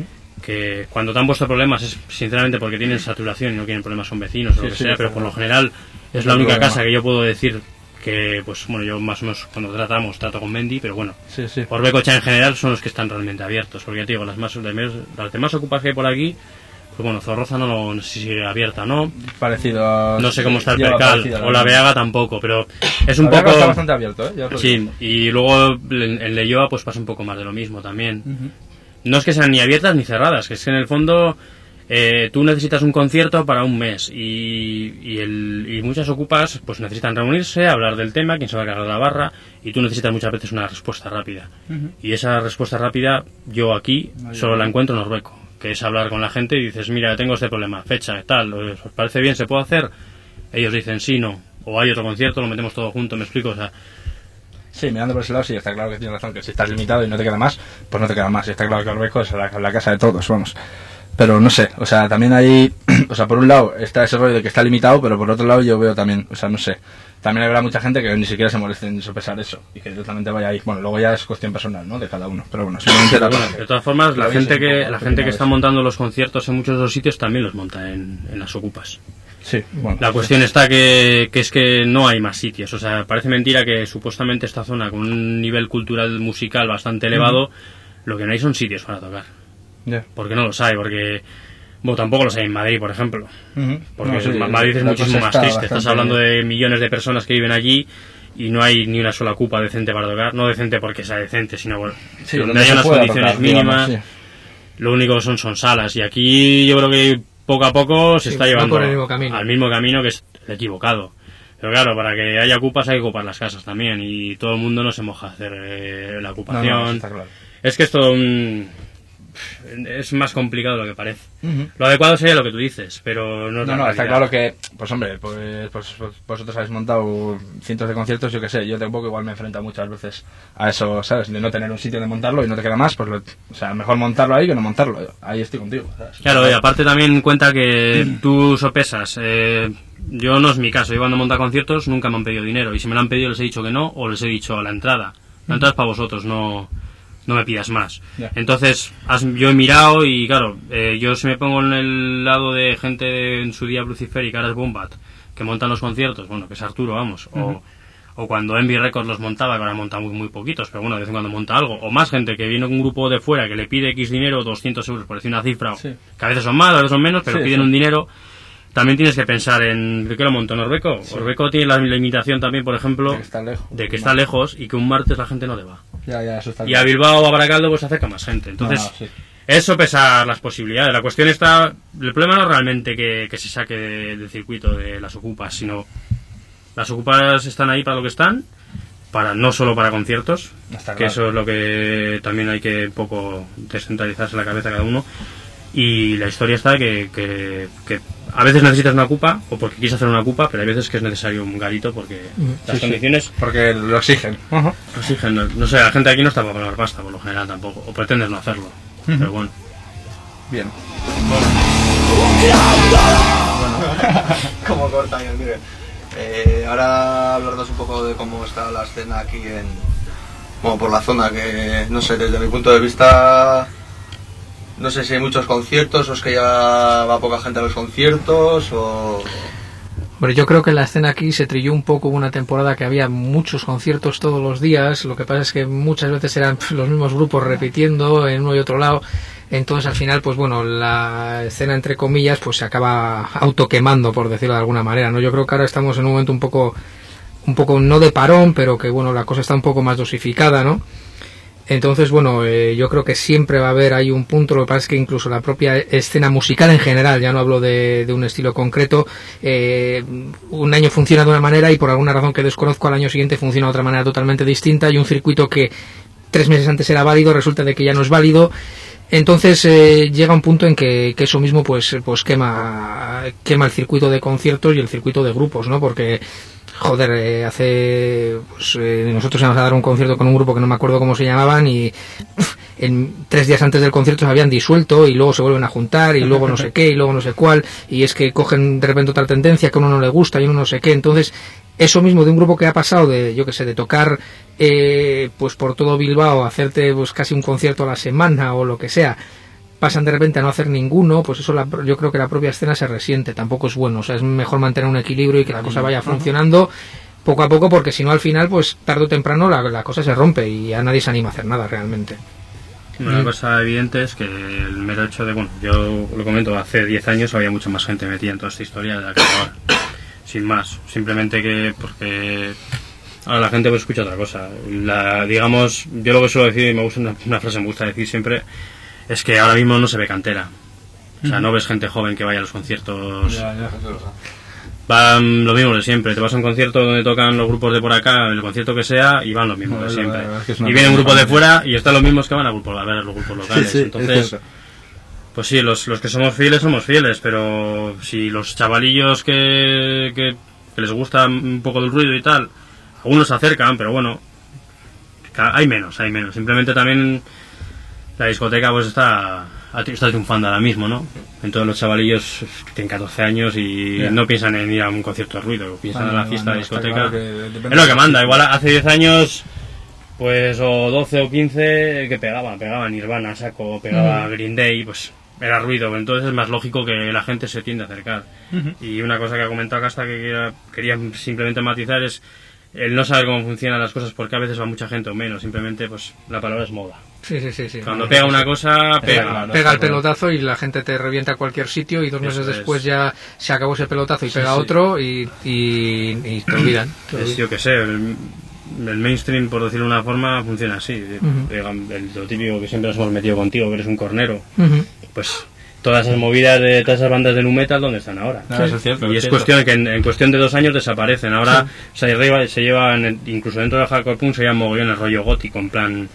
que cuando te han puesto problemas es sinceramente porque tienen saturación y no quieren problemas con vecinos o Sí, lo que sí, sea, pero sí. por lo general es Es la el única problema. casa que yo puedo decir que, pues bueno, yo más o menos cuando tratamos, trato con Mendy, pero bueno, Sí, sí. Orbecoechea en general son los que están realmente abiertos, porque ya te digo, las, más, las demás ocupas que hay por aquí, pues bueno, Zorroza no, lo- no sé si sigue abierta o no, Parecido a... no sé cómo está el lleva Percal, parecido a o la mía. Beaga tampoco, pero es un La Beaga poco... está bastante abierto, ¿eh? Ya os lo Sí, digo. y luego en, en Leioa pues pasa un poco más de lo mismo también. Ujú. No es que sean ni abiertas ni cerradas, que es que en el fondo eh, tú necesitas un concierto para un mes y, y, el, y muchas ocupas pues necesitan reunirse, hablar del tema, quién se va a cargar la barra, y tú necesitas muchas veces una respuesta rápida. Ujú. Y esa respuesta rápida yo aquí No, yo solo no. la encuentro en Orbeco, que es hablar con la gente y dices, mira, tengo este problema, fecha, tal, ¿os parece bien? ¿Se puede hacer? Ellos dicen sí, no, o hay otro concierto, lo metemos todo junto, me explico, o sea... Sí, mirando por ese lado, sí, está claro que tienes razón, que si estás limitado y no te queda más, pues no te queda más. Y está claro que Orbeco es la, la casa de todos, vamos. Pero no sé, o sea, también hay, o sea, por un lado está ese rollo de que está limitado, pero por otro lado yo veo también, o sea, no sé, también habrá mucha gente que ni siquiera se moleste en sopesar eso y que directamente vaya ahí. Bueno, luego ya es cuestión personal, ¿no? De cada uno, pero bueno, simplemente la Bueno, de todas formas, la Lo gente veis un que poco, la ¿qué gente que opinabas? está montando los conciertos en muchos de los sitios también los monta en, en las ocupas. Sí, bueno. La cuestión está que, que es que no hay más sitios. O sea, parece mentira que supuestamente esta zona con un nivel cultural musical bastante elevado, lo que no hay son sitios para tocar. Ya. Porque no los hay, porque... Bueno, tampoco los hay en Madrid, por ejemplo. Ujú. Porque No, sí, Ma- Madrid es la muchísimo cosa más está triste. Estás bastante- hablando de millones de personas que viven allí y no hay ni una sola cupa decente para tocar. No decente porque sea decente, sino bueno, Sí, donde donde haya se unas pueda condiciones tocar, digamos, mínimas. sí. Lo único que son son salas. Y aquí yo creo que poco a poco se Sí, está va llevando por el mismo camino. al mismo camino, que es el equivocado. Pero claro, para que haya ocupas hay que ocupar las casas también. Y todo el mundo no se moja a hacer eh, la No, ocupación. no, está claro. Es que es todo un... es más complicado de lo que parece. Uh-huh. Lo adecuado sería lo que tú dices, pero no es No, la no, está realidad. claro que, pues hombre, pues, pues, pues vosotros habéis montado cientos de conciertos, yo que sé, yo tampoco igual me he enfrentado muchas veces a eso, ¿sabes? De no tener un sitio de montarlo y no te queda más, pues, lo, o sea, mejor montarlo ahí que no montarlo, ahí estoy contigo, ¿sabes? Claro, y aparte también cuenta que tú sopesas, eh, yo no es mi caso, yo cuando monto conciertos nunca me han pedido dinero, y si me lo han pedido les he dicho que no, o les he dicho la entrada, la entrada es para vosotros, no... no me pidas más. Yeah. Entonces, has, yo he mirado y claro, eh, yo si me pongo en el lado de gente de, en su día Lucifer y que ahora es Bombat, que montan los conciertos, bueno, que es Arturo, vamos, uh-huh. o, o cuando Envy Records los montaba, que ahora monta muy, muy poquitos, pero bueno, de vez en cuando monta algo, o más gente que viene con un grupo de fuera que le pide X dinero, doscientos euros, por decir una cifra, sí. que a veces son más, a veces son menos, pero sí, piden sí. un dinero. También tienes que pensar en ¿de qué lo montó Orbeco? Sí. Orbeco tiene la limitación también, por ejemplo, de que está lejos, de que está lejos y que un martes la gente no le va. Ya, ya, eso está y a Bilbao o a Baracaldo pues se acerca más gente. Entonces, no, no, sí. eso pesa las posibilidades. La cuestión está... El problema no es realmente que, que se saque de, del circuito de las ocupas, sino las ocupas están ahí para lo que están, para no solo para conciertos, está que claro. eso es lo que también hay que un poco descentralizarse la cabeza cada uno. Y la historia está que, que, que a veces necesitas una ocupa o porque quieres hacer una ocupa, pero hay veces que es necesario un garito porque sí, las condiciones... Sí, porque lo exigen. Uh-huh. Lo exigen, no, no sé, la gente aquí no está para pagar pasta por lo general tampoco, o pretendes no hacerlo, uh-huh. pero bueno. Bien. Bueno, como corta bien, Miguel. Eh, ahora hablarnos un poco de cómo está la escena aquí en... Bueno, por la zona, que no sé, desde mi punto de vista... No sé si hay muchos conciertos o es que ya va poca gente a los conciertos o... Hombre, yo creo que la escena aquí se trilló un poco. Hubo una temporada que había muchos conciertos todos los días. Lo que pasa es que muchas veces eran los mismos grupos repitiendo en uno y otro lado. Entonces al final, pues bueno, la escena entre comillas pues se acaba autoquemando, por decirlo de alguna manera, ¿no? Yo creo que ahora estamos en un momento un poco, un poco no de parón, pero que bueno, la cosa está un poco más dosificada, ¿no? Entonces, bueno, eh, yo creo que siempre va a haber ahí un punto. Lo que pasa es que incluso la propia escena musical en general, ya no hablo de, de un estilo concreto, eh, un año funciona de una manera y por alguna razón que desconozco al año siguiente funciona de otra manera totalmente distinta, y un circuito que tres meses antes era válido resulta de que ya no es válido. Entonces eh, llega un punto en que, que eso mismo pues pues quema quema el circuito de conciertos y el circuito de grupos, ¿no? Porque joder, eh, hace pues, eh, nosotros íbamos a dar un concierto con un grupo que no me acuerdo cómo se llamaban y pff, en tres días antes del concierto se habían disuelto y luego se vuelven a juntar y luego no sé qué y luego no sé cuál, y es que cogen de repente otra tendencia que a uno no le gusta y uno no sé qué. Entonces eso mismo de un grupo que ha pasado de, yo que sé, de tocar eh, pues por todo Bilbao, hacerte pues casi un concierto a la semana o lo que sea, pasan de repente a no hacer ninguno, pues eso la, yo creo que la propia escena se resiente, tampoco es bueno. O sea, es mejor mantener un equilibrio y que la cosa vaya funcionando poco a poco, porque si no al final pues tarde o temprano la, la cosa se rompe y ya nadie se anima a hacer nada realmente. Una mm. cosa evidente es que el mero hecho de, bueno, yo lo comento, hace diez años había mucha más gente metida en toda esta historia de la que ahora, sin más, simplemente que porque ahora la gente pues escucha otra cosa. La, digamos, yo lo que suelo decir, y me gusta una, una frase que me gusta decir siempre, es que ahora mismo no se ve cantera. O sea, no ves gente joven que vaya a los conciertos. Ya, ya, van lo mismo de siempre. Te vas a un concierto donde tocan los grupos de por acá, el concierto que sea, y van los mismos no, de siempre. La, la, es que es y vienen grupos de fuera y están los mismos que van a, grupos, a ver los grupos locales. Sí, sí, entonces, pues sí, los, los que somos fieles somos fieles, pero si los chavalillos que, que, que les gusta un poco del ruido y tal, algunos se acercan, pero bueno, hay menos, hay menos. Simplemente también la discoteca pues está está triunfando ahora mismo, ¿no? Entonces los chavalillos tienen catorce años y yeah. no piensan en ir a un concierto de ruido, piensan en la fiesta de discoteca. Claro que es lo que manda. Igual hace diez años, pues, o doce o quince, que pegaba, pegaba Nirvana, saco, pegaba mm. Green Day, pues era ruido. Entonces es más lógico que la gente se tiende a acercar. Uh-huh. Y una cosa que ha comentado Casta que quería, quería simplemente matizar es el no saber cómo funcionan las cosas, porque a veces va mucha gente o menos, simplemente pues la palabra es moda. Sí, sí, sí, sí. Cuando pega una cosa, pega. Pega, pega el pelotazo y la gente te revienta a cualquier sitio y dos meses es. después ya se acabó ese pelotazo y sí, pega sí. otro y, y, y te olvidan. Te olvidan. Es, yo que sé, el, el mainstream, por decirlo de una forma, funciona así. Uh-huh. El, el, lo típico que siempre nos hemos metido contigo, que eres un cornero. Uh-huh. Pues todas esas movidas de todas esas bandas de nu metal, ¿dónde están ahora? No, sí. Eso es cierto, y es es cierto. cuestión que en, en cuestión de dos años desaparecen. Ahora sí. se, lleva, se llevan, incluso dentro del hardcore punk, se llevan mogollones rollo gótico, en plan...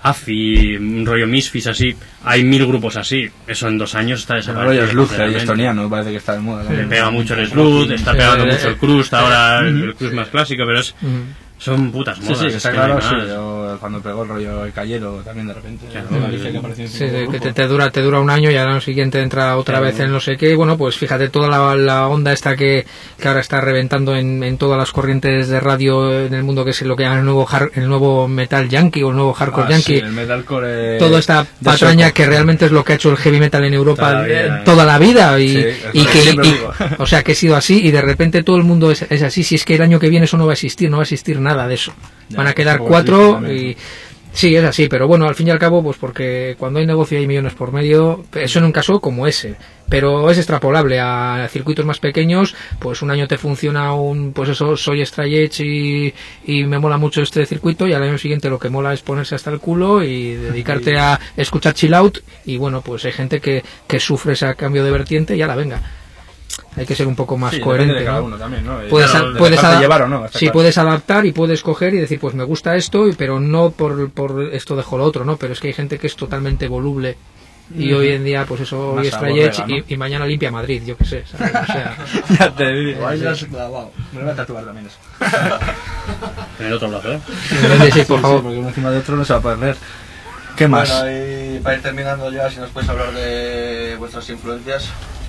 AFI, un rollo Misfits así, hay mil grupos así, eso en dos años está El desaparecido. rollo sludge y estoniano, parece que está de moda. Le pega mucho el sludge, está pegando mucho el crust, ahora el crust más clásico, pero es... Son putas modas. Sí, sí, está es que claro, no sí. hay más. Yo, cuando pegó el rollo el cayero también de repente. Claro, una el- dice que apareció en Sí, cinco de que grupos. te, te dura te dura un año y al año siguiente entra otra Claro. vez en no sé qué. Bueno, pues fíjate toda la, la onda esta que, que ahora está reventando en, en todas las corrientes de radio en el mundo, que es lo que llaman el nuevo har- el nuevo metal yankee o el nuevo hardcore Ah, yankee. sí, el metalcore. Toda esta de patraña Soco. que realmente es lo que ha hecho el heavy metal en Europa Toda la vida, eh, eh. toda la vida y, Sí, y es que siempre y- digo. o sea que ha sido así y de repente todo el mundo es, es así. Si es que el año que viene eso no va a existir, no va a existir nada de eso. Ya, Van a quedar es un poco cuatro triste también. y sí, es así, pero bueno, al fin y al cabo, pues porque cuando hay negocio hay millones por medio, eso en un caso como ese, pero es extrapolable a circuitos más pequeños, pues un año te funciona un, pues eso, soy Stray Edge y, y me mola mucho este circuito y al año siguiente lo que mola es ponerse hasta el culo y dedicarte a escuchar chill out y bueno, pues hay gente que, que sufre ese cambio de vertiente y a la venga. Hay que ser un poco más Sí, coherente, depende de cada ¿no? uno también, ¿no? Puedes, Claro, a- de puedes dejarte ada- llevar o no. está sí, claro. puedes adaptar y puedes coger y decir, pues me gusta esto, y- pero no por, por esto dejo lo otro, ¿no? Pero es que hay gente que es totalmente voluble y hoy en día, pues eso, Más hoy es Stray Edge aborrega, y, y mañana limpia Madrid, yo qué sé, ¿sabes? O sea, Ya te digo, ahí lo has clavado. Me lo voy a tatuar también eso. En el otro brazo, ¿eh? sí, sí, por Sí, favor. porque uno encima de otro no se va a poder leer. ¿Qué más? Bueno, y para ir terminando ya, si nos puedes hablar de vuestras influencias,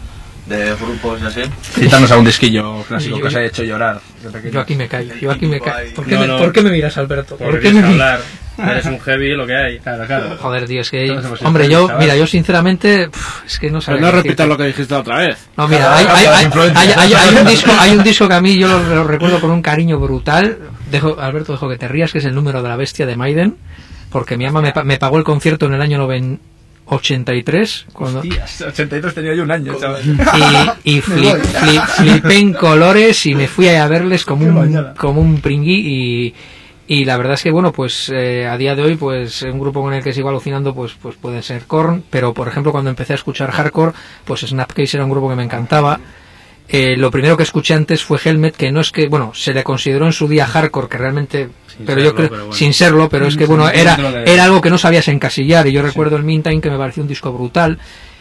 de grupos y así. Citarnos a un disquillo clásico Yo- que os haya hecho llorar de pequeño. Yo aquí me callo, yo aquí me callo. ¿Por qué, No, me, no. ¿por qué me miras, Alberto? ¿Por Porque qué tienes me que miras? hablar, eres un heavy, lo que hay. Claro, claro. Joder, tío, es que... Todos hemos sido Hombre, felices, yo, chaval. mira, yo sinceramente, pf, es que no sé. Pero no repitas lo que dijiste la otra vez. No, mira, hay, hay, hay, hay- hay- hay un disco, hay un disco que a mí yo lo, lo recuerdo con un cariño brutal. Dejo, Alberto, dejo que te rías, que es El número de la bestia de Maiden, porque mi ama me, pa- me pagó el concierto en el año noven- ochenta y tres, cuando, Hostias, ochenta y dos tenía yo un año, chaval. y, y flip- flip- flipé en colores y me fui a verles como Qué un, mañana. como un pringui y, y la verdad es que bueno, pues eh, a día de hoy pues un grupo con el que sigo alucinando pues pues puede ser Korn, pero por ejemplo cuando empecé a escuchar hardcore pues Snapcase era un grupo que me encantaba. Eh, lo primero que escuché antes fue Helmet, que no es que, bueno, se le consideró en su día hardcore, que realmente, Sin pero serlo, yo creo, pero bueno. sin serlo, pero es que, Sí, bueno, era, dentro de- era algo que no sabías encasillar, y yo recuerdo el Meantime, que me pareció un disco brutal,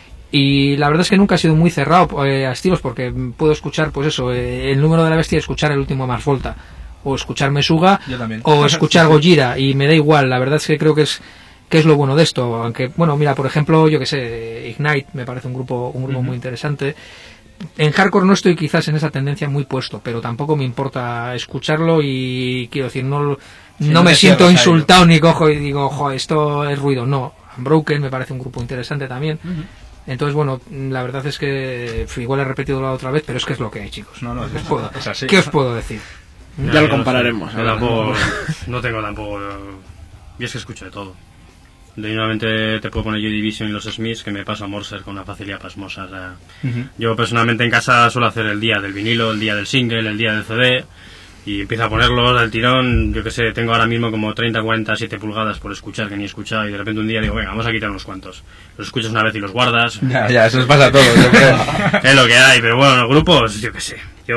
y la verdad es que nunca he sido muy cerrado eh, a estilos, porque puedo escuchar, pues eso, eh, el número de la bestia y escuchar el último Mars Volta, o escuchar Mesuga, Yo también. o escuchar Gojira, y me da igual, la verdad es que creo que es que es lo bueno de esto, aunque, bueno, mira, por ejemplo, yo que sé, Ignite me parece un grupo un grupo muy interesante. En hardcore no estoy quizás en esa tendencia muy puesto, pero tampoco me importa escucharlo y quiero decir, no, Sí, no no me te siento cierras a insultado ni cojo y digo, ojo, esto es ruido. No, Unbroken me parece un grupo interesante también. Entonces, bueno, la verdad es que pf, igual he repetido la otra vez, pero es que es lo que hay, chicos. No, no, ¿Qué es, os puedo, es así. ¿Qué os puedo decir? Ya yo lo no compararemos, sé. Yo ahora. tampoco, no tengo tampoco... Yo es que escucho de todo. De normalmente te puedo poner Joy Division y los Smiths, que me paso a Morser con una facilidad pasmosa. O sea, Ujú. yo personalmente en casa suelo hacer el día del vinilo, el día del single, el día del C D, y empiezo a ponerlos al tirón. Yo que sé, tengo ahora mismo como treinta, cuarenta, siete pulgadas por escuchar que ni he escuchado, y de repente un día digo, venga, vamos a quitar unos cuantos. Los escuchas una vez y los guardas. Ya, ya, eso nos pasa a todos, yo creo. Es lo que hay, pero bueno, los grupos, yo qué sé.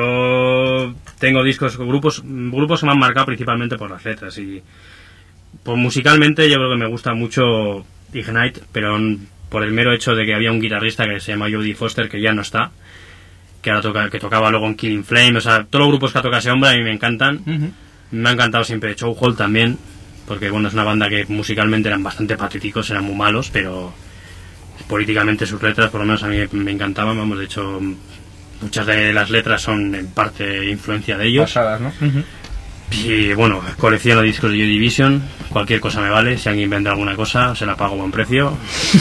Yo tengo discos, grupos, grupos que me han marcado principalmente por las letras, y pues musicalmente yo creo que me gusta mucho Ignite, pero por el mero hecho de que había un guitarrista que se llama Jodie Foster, que ya no está, que ahora toca, que tocaba luego en Killing Flame. O sea, todos los grupos que ha tocado ese hombre a mí me encantan. Ujú. Me ha encantado siempre Chokehold también, porque bueno, es una banda que musicalmente eran bastante patéticos, eran muy malos, pero políticamente sus letras por lo menos a mí me encantaban. Vamos, de hecho muchas de las letras son en parte influencia de ellos. Pasadas, ¿no? Y bueno, colecciono discos de Joy Division, cualquier cosa me vale, si alguien vende alguna cosa se la pago a buen precio.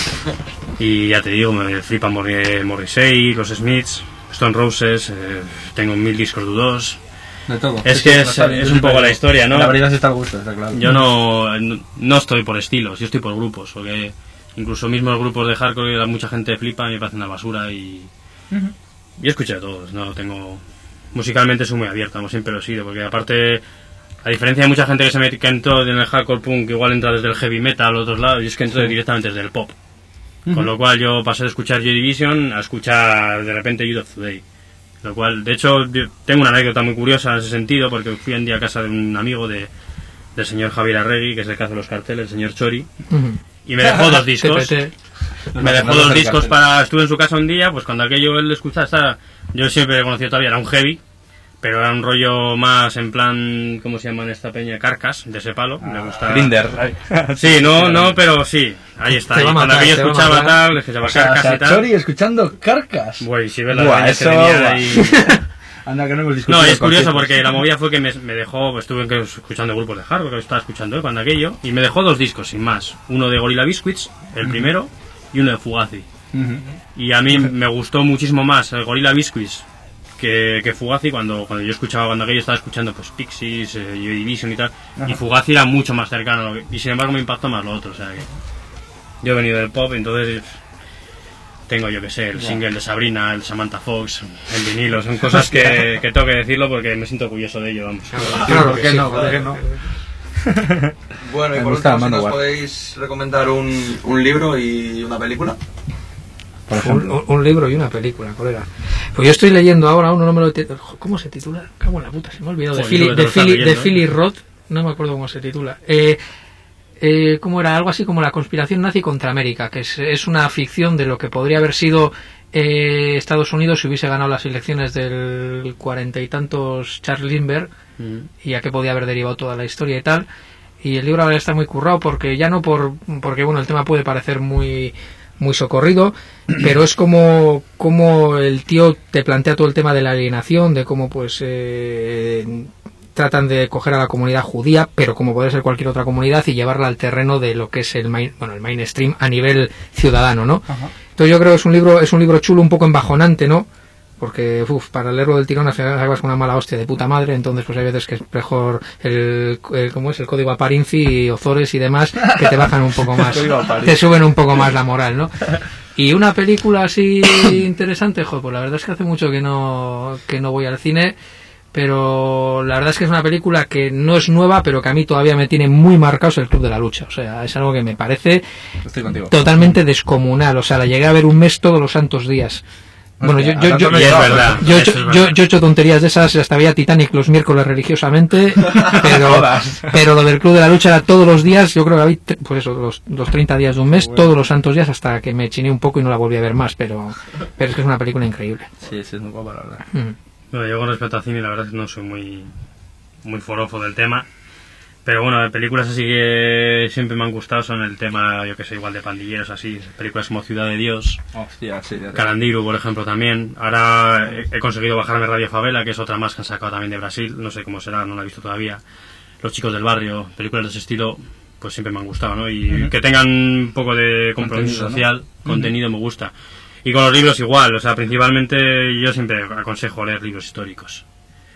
Y ya te digo, me flipan Morri- Morrissey, los Smiths, Stone Roses, eh, tengo mil discos dudos. De todo. Es Sí, que sí, es- está bien, es yo un poco siempre- la historia, ¿no? La variedad está al gusto, está claro. Yo no, no, no estoy por estilos, yo estoy por grupos, porque incluso mismo los grupos de hardcore mucha gente flipa, me parece una basura, y yo escucho de todos, no tengo... Musicalmente soy muy abierto, como siempre lo he sido, porque aparte, a diferencia de mucha gente que se mete, que entró en el hardcore punk, igual entra desde el heavy metal o otros lados, yo es que entro directamente desde el pop. Con lo cual yo pasé de escuchar Joy Division a escuchar de repente Youth of Today. Lo cual, de hecho, yo tengo una anécdota muy curiosa en ese sentido, porque fui un día a casa de un amigo de, del señor Javier Arregui, que es el que hace los carteles, el señor Chori, Ujú. y me dejó dos discos. T P T. Me dejó dos discos para... Estuve en su casa un día, pues cuando aquello él escuchaba, estaba, yo siempre he conocido todavía, era un heavy, pero era un rollo más en plan, ¿cómo se llama en esta peña? Carcas, de ese palo. Me gusta. Grinder. Sí, no, no, pero sí, ahí está. Te Ahí. va a Cuando matar, aquello te va a escuchaba matar. tal, escuchaba O sea, Carcas o sea, y tal. Chori escuchando Carcas. Güey, si ves las Buah, peñas que eso, tenía buah. ahí... Anda, que no hemos discutido No, es con curioso tiempos. porque la movida fue que me, me dejó, pues, estuve escuchando grupos de hardcore que estaba escuchando él cuando aquello, y me dejó dos discos sin más, uno de Gorilla Biscuits, el primero, y uno de Fugazi. Ujú. Y a mí me gustó muchísimo más el Gorilla Biscuits que, que Fugazi cuando, cuando yo escuchaba, cuando aquello estaba escuchando pues Pixies, eh, Joy Division y tal, Ajá. y Fugazi era mucho más cercano, a lo que- y sin embargo me impactó más lo otro, o sea que yo he venido del pop, entonces tengo, yo que sé, el single de Sabrina, el Samantha Fox, el vinilo, son cosas que, que tengo que decirlo porque me siento orgulloso de ello, vamos. Claro ¿Por que qué sí, no? joder. ¿Por qué no? Bueno, y Me por gusta último, si Manowar. nos podéis recomendar un, un libro y una película. Por Un, ejemplo. un- un libro y una película, colega. Pues yo estoy leyendo ahora uno, no me lo he tit- ¿Cómo se titula? Cago en la puta, se me ha olvidado. De Joder, Philly, yo te de lo estaba Philly, de leyendo, ¿eh? Philly Roth, no me acuerdo cómo se titula. Eh, eh, ¿Cómo era? Algo así como La conspiración nazi contra América, que es, es una ficción de lo que podría haber sido eh, Estados Unidos si hubiese ganado las elecciones del cuarenta y tantos Charles Lindbergh, Mm. y a qué podía haber derivado toda la historia y tal. Y el libro ahora está muy currado porque ya no por porque bueno, el tema puede parecer muy muy socorrido, pero es como como el tío te plantea todo el tema de la alienación, de cómo pues eh, tratan de coger a la comunidad judía, pero como puede ser cualquier otra comunidad, y llevarla al terreno de lo que es el main, bueno, el mainstream a nivel ciudadano, ¿no? Ajá. Entonces yo creo que es un libro es un libro chulo, un poco embajonante, ¿no? Porque uf, para leerlo del tirón al final acabas con una mala hostia de puta madre, entonces pues hay veces que es mejor el, el ¿cómo es? El código Aparinci y Ozores y demás, que te bajan un poco más, Código Aparinci. te suben un poco más la moral, ¿no? Y una película así interesante, joder, pues la verdad es que hace mucho que no que no voy al cine, pero la verdad es que es una película que no es nueva, pero que a mí todavía me tiene muy marcado, es El Club de la Lucha. O sea, es algo que me parece Estoy contigo. totalmente descomunal. O sea, la llegué a ver un mes todos los santos días. Bueno, yo, yo, yo, Hostia, Y es yo- verdad. yo he eso hecho, es yo, verdad. yo he hecho tonterías de esas, hasta veía Titanic los miércoles religiosamente, pero, Todas. pero lo del Club de la Lucha era todos los días, yo creo que había, tre- pues eso, los, los treinta días de un mes, todos los santos días, hasta que me chiné un poco y no la volví a ver más, pero, pero es que es una película increíble. Sí, sí, es muy guapa, la verdad. Mm. Bueno, yo con respecto al cine, la verdad es que no soy muy, muy forofo del tema. Pero bueno, de películas así que siempre me han gustado son el tema, yo que sé, igual de pandilleros así. Películas como Ciudad de Dios, Hostia, sí. ya sé. Carandiru, por ejemplo, también. Ahora he, he conseguido bajarme Radio Favela, que es otra más que han sacado también de Brasil. No sé cómo será, no la he visto todavía. Los Chicos del Barrio, películas de ese estilo, pues siempre me han gustado, ¿no? Y Ujú. que tengan un poco de compromiso Contenido, ¿no? social, contenido, me gusta. Y con los libros igual, o sea, principalmente yo siempre aconsejo leer libros históricos.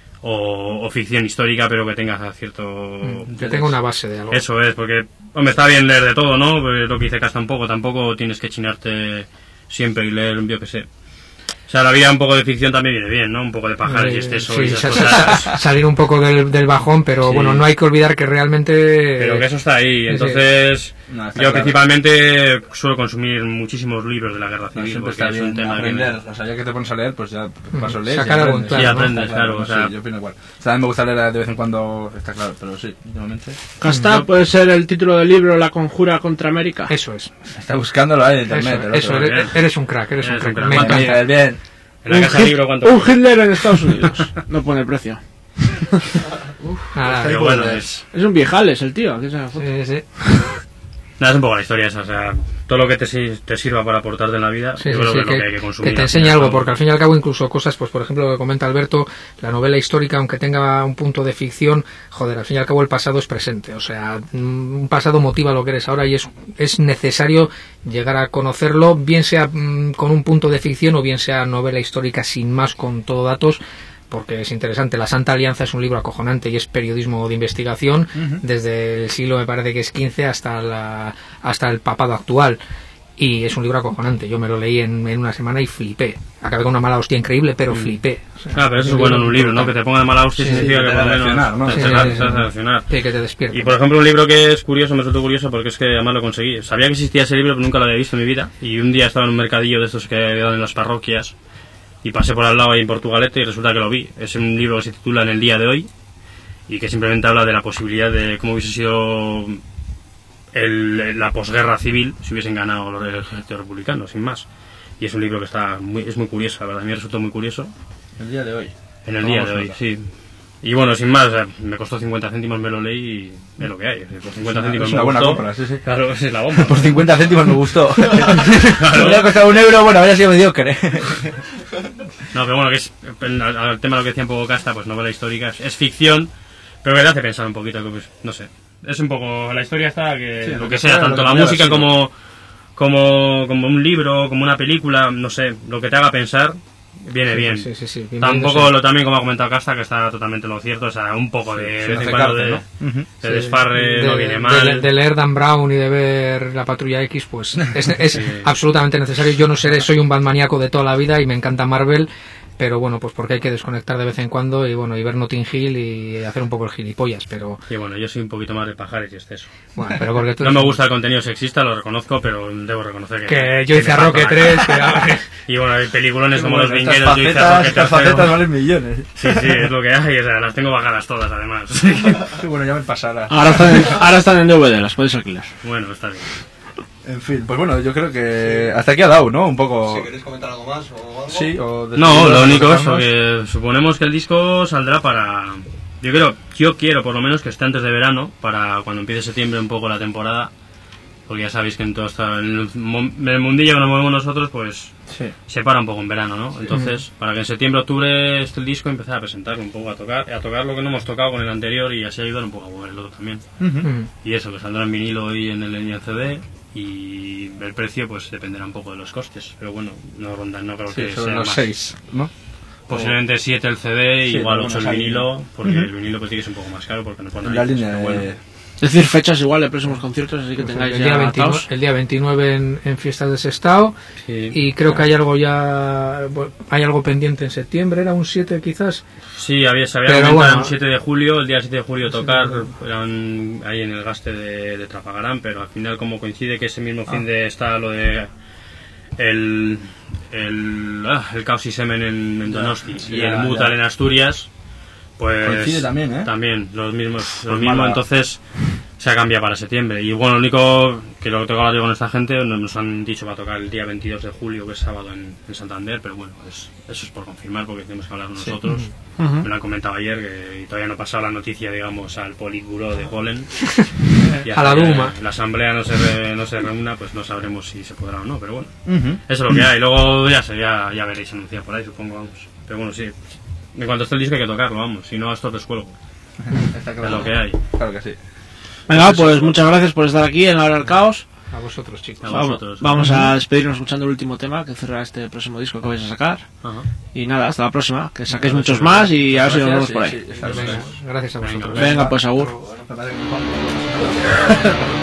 O, o ficción histórica, pero que tenga cierto... Que tenga una base de algo. Eso es, porque, hombre, está bien leer de todo, ¿no? Pues lo que dice Casta un poco, tampoco tienes que chinarte siempre y leer, yo que sé. O sea, la vida un poco de ficción también viene bien, ¿no? Un poco de pajares y Eh, exceso sí, y esas sa- cosas. sa- salir un poco del, del bajón, pero Sí. bueno, no hay que olvidar que realmente... Pero que eso está ahí, sí. entonces... No, está yo claro. principalmente suelo consumir muchísimos libros de la guerra No, civil, siempre porque está es bien un tema que aprender. me- O sea, ya que te pones a leer, pues ya paso a leer. Sacar algo en Sí, claro, ¿no? aprendes, Está claro, o no, sea- sí, yo opino igual. O sea, a mí me gusta leer de vez en cuando, está claro, pero sí, últimamente. Casta, puede ser el título del libro La Conjura contra América. Eso es. Está buscándolo ahí en Eso, internet. el eso, otro. eres, bien. eres un crack, eres, Eres un un crack. crack. Me Cuánto encanta. Miguel, bien. En la Un casa Hit- libro, ¿cuánto? un Hitler en Estados Unidos. No pone precio. Nada, Pero bueno, es... Es un viejales el tío. Aquí se la foto. sí, sí. Nada, es un poco la historia esa, o sea, todo lo que te, si- te sirva para aportarte en la vida, Sí, yo sí, creo sí, que es lo que, que hay que consumir. que te al fin y enseña al algo, cabo. porque al fin y al cabo incluso cosas, pues por ejemplo lo que comenta Alberto, la novela histórica, aunque tenga un punto de ficción, joder, al fin y al cabo el pasado es presente, o sea, mm, un pasado motiva lo que eres ahora y es, es necesario llegar a conocerlo, bien sea mm, con un punto de ficción o bien sea novela histórica sin más, con todo datos, porque es interesante. La Santa Alianza es un libro acojonante y es periodismo de investigación desde el siglo, me parece que es quince, hasta la hasta el papado actual. Y es un libro acojonante. Yo me lo leí en, en una semana y flipé. Acabé con una mala hostia increíble, pero flipé. O sea, Ah, pero eso es bueno en un libro, ¿no? Que te ponga de mala hostia Sí, significa sí, que te por lo da menos reaccionar, ¿no? te Sí, hace sí, ra- sí, te hace sí. reaccionar. Sí, que te despierta. Y por ejemplo, un libro que es curioso, me resultó curioso porque es que además lo conseguí. Sabía que existía ese libro, pero nunca lo había visto en mi vida. Y un día estaba en un mercadillo de estos que dan en las parroquias y pasé por al lado ahí en Portugalete y resulta que lo vi. Es un libro que se titula En el día de hoy y que simplemente habla de la posibilidad de cómo hubiese sido el, la posguerra civil si hubiesen ganado los ejércitos republicanos, sin más. Y es un libro que está muy, es muy curioso, la verdad, a mí me resultó muy curioso. El día de hoy. En el día de hoy, sí. Y bueno, sin más, o sea, me costó cincuenta céntimos, me lo leí y es lo que hay. Por cincuenta céntimos Es me una buena gustó. compra, sí, sí. Claro, es la bomba. Por cincuenta céntimos me gustó. Me hubiera costado un euro, bueno, habría sido mediocre. No, pero bueno, que es al, al tema de lo que decía un poco Casta, pues novela histórica, es, es ficción, pero que te hace pensar un poquito, que pues, no sé. Es un poco, la historia está que Sí, lo, lo que que sea, sea, tanto lo que la pueda música haber sido. como, como, como un libro, como una película, no sé, lo que te haga pensar, viene Sí, bien. sí, sí, sí, bienvenido Tampoco sea. lo también como ha comentado Casta, que está totalmente lo cierto, o sea, un poco de, Sí, de sí, vez hace en cuando cárcel, de, ¿no? Ujú. de Sí, desfarre no de- viene de- mal. De, leer Dan Brown y de ver La Patrulla X, pues es, es Sí. absolutamente necesario. Yo no seré, soy un Batmaníaco de toda la vida y me encanta Marvel, pero bueno, pues porque hay que desconectar de vez en cuando y bueno, y ver Notting Hill y hacer un poco el gilipollas, pero Y bueno, yo soy un poquito más de pajares y exceso. bueno, pero porque tú No me gusta el contenido sexista, lo reconozco, pero debo reconocer que... que yo que hice me a falta Roque la- tres, que Y bueno, hay peliculones como Los Estas Vingueros, yo hice a facetas, Roque estas tercero. facetas valen millones. Sí, sí, es lo que hay, o sea, las tengo bajadas todas además. Sí, bueno, ya me pasará. Ahora están, en, ahora están en D V D, las podéis alquilar. Bueno, está bien. En fin, pues bueno, yo creo que hasta aquí ha dado, ¿no? Un poco... Si queréis comentar algo más o algo. Sí, o No, despedirnos, lo único es dejarnos. que suponemos que el disco saldrá para... Yo creo, yo quiero por lo menos que esté antes de verano, para cuando empiece septiembre un poco la temporada, porque ya sabéis que en todo esta, en el, mo- en el mundillo que nos movemos nosotros, pues Sí. se para un poco en verano, ¿no? Entonces, para que en septiembre, octubre esté el disco, empezar a presentarlo un poco, a tocar, a tocar lo que no hemos tocado con el anterior y así ayudar un poco a mover el otro también. Mm. Y eso, que saldrá en vinilo y en el, y en C D, y el precio pues dependerá un poco de los costes, pero bueno, no ronda, no creo Sí, que sobre sea los más. seis, ¿no? Posiblemente siete el C D, Sí, igual algunos ocho el hay. vinilo, porque el vinilo pues sí que es un poco más caro, porque no pone En la narices, línea pero de... bueno. Decir fechas igual de próximos conciertos, así que tengáis el, ya día veintinueve, atados. el día veintinueve en, en Fiestas de Sestao Sí. y creo que hay algo ya hay algo pendiente en septiembre, era un siete quizás. Sí, había, se había Pero comentado bueno. el siete de julio, el día siete de julio tocar eran ahí en el gaste de, de Trapagarán, pero al final como coincide que ese mismo fin de está lo de el el, ah, el Caos y Semen en, en Donosti sí, y ya, el Mutal ya. en Asturias, pues Coincide también, ¿eh? también los mismos, lo Pues mismo, mala. entonces se ha cambiado para septiembre. Y bueno, lo único que lo que toca con esta gente, nos nos han dicho va a tocar el día veintidós de julio, que es sábado en, en Santander, pero bueno, es, eso es por confirmar porque tenemos que hablar nosotros. Ujú. Me lo han comentado ayer que todavía no ha pasado la noticia, digamos, al Politburó de Polen. Y A hasta la que Duma. la asamblea no se, re- no se reúna, pues no sabremos si se podrá o no, pero bueno. Ujú. Eso es lo que hay. Luego ya, se, ya, ya veréis anunciar por ahí, supongo, vamos. Pero bueno, sí. En cuanto esté el disco hay que tocarlo, vamos. Si no, a esto descuelgo. Está Es claro. lo que hay. Claro que sí. Venga, pues muchas gracias por estar aquí en La Hora del Caos. A vosotros, chicos. A Vamos, vosotros. vamos a despedirnos escuchando el último tema que cerrará este próximo disco que vais a sacar. Ajá. Y nada, hasta la próxima. Que saquéis Venga, muchos sí, más y a ver si nos vemos Gracias, por sí, ahí. sí, está Venga, bien. gracias a vosotros. Venga. Venga, pues agur. Bueno, me parece que-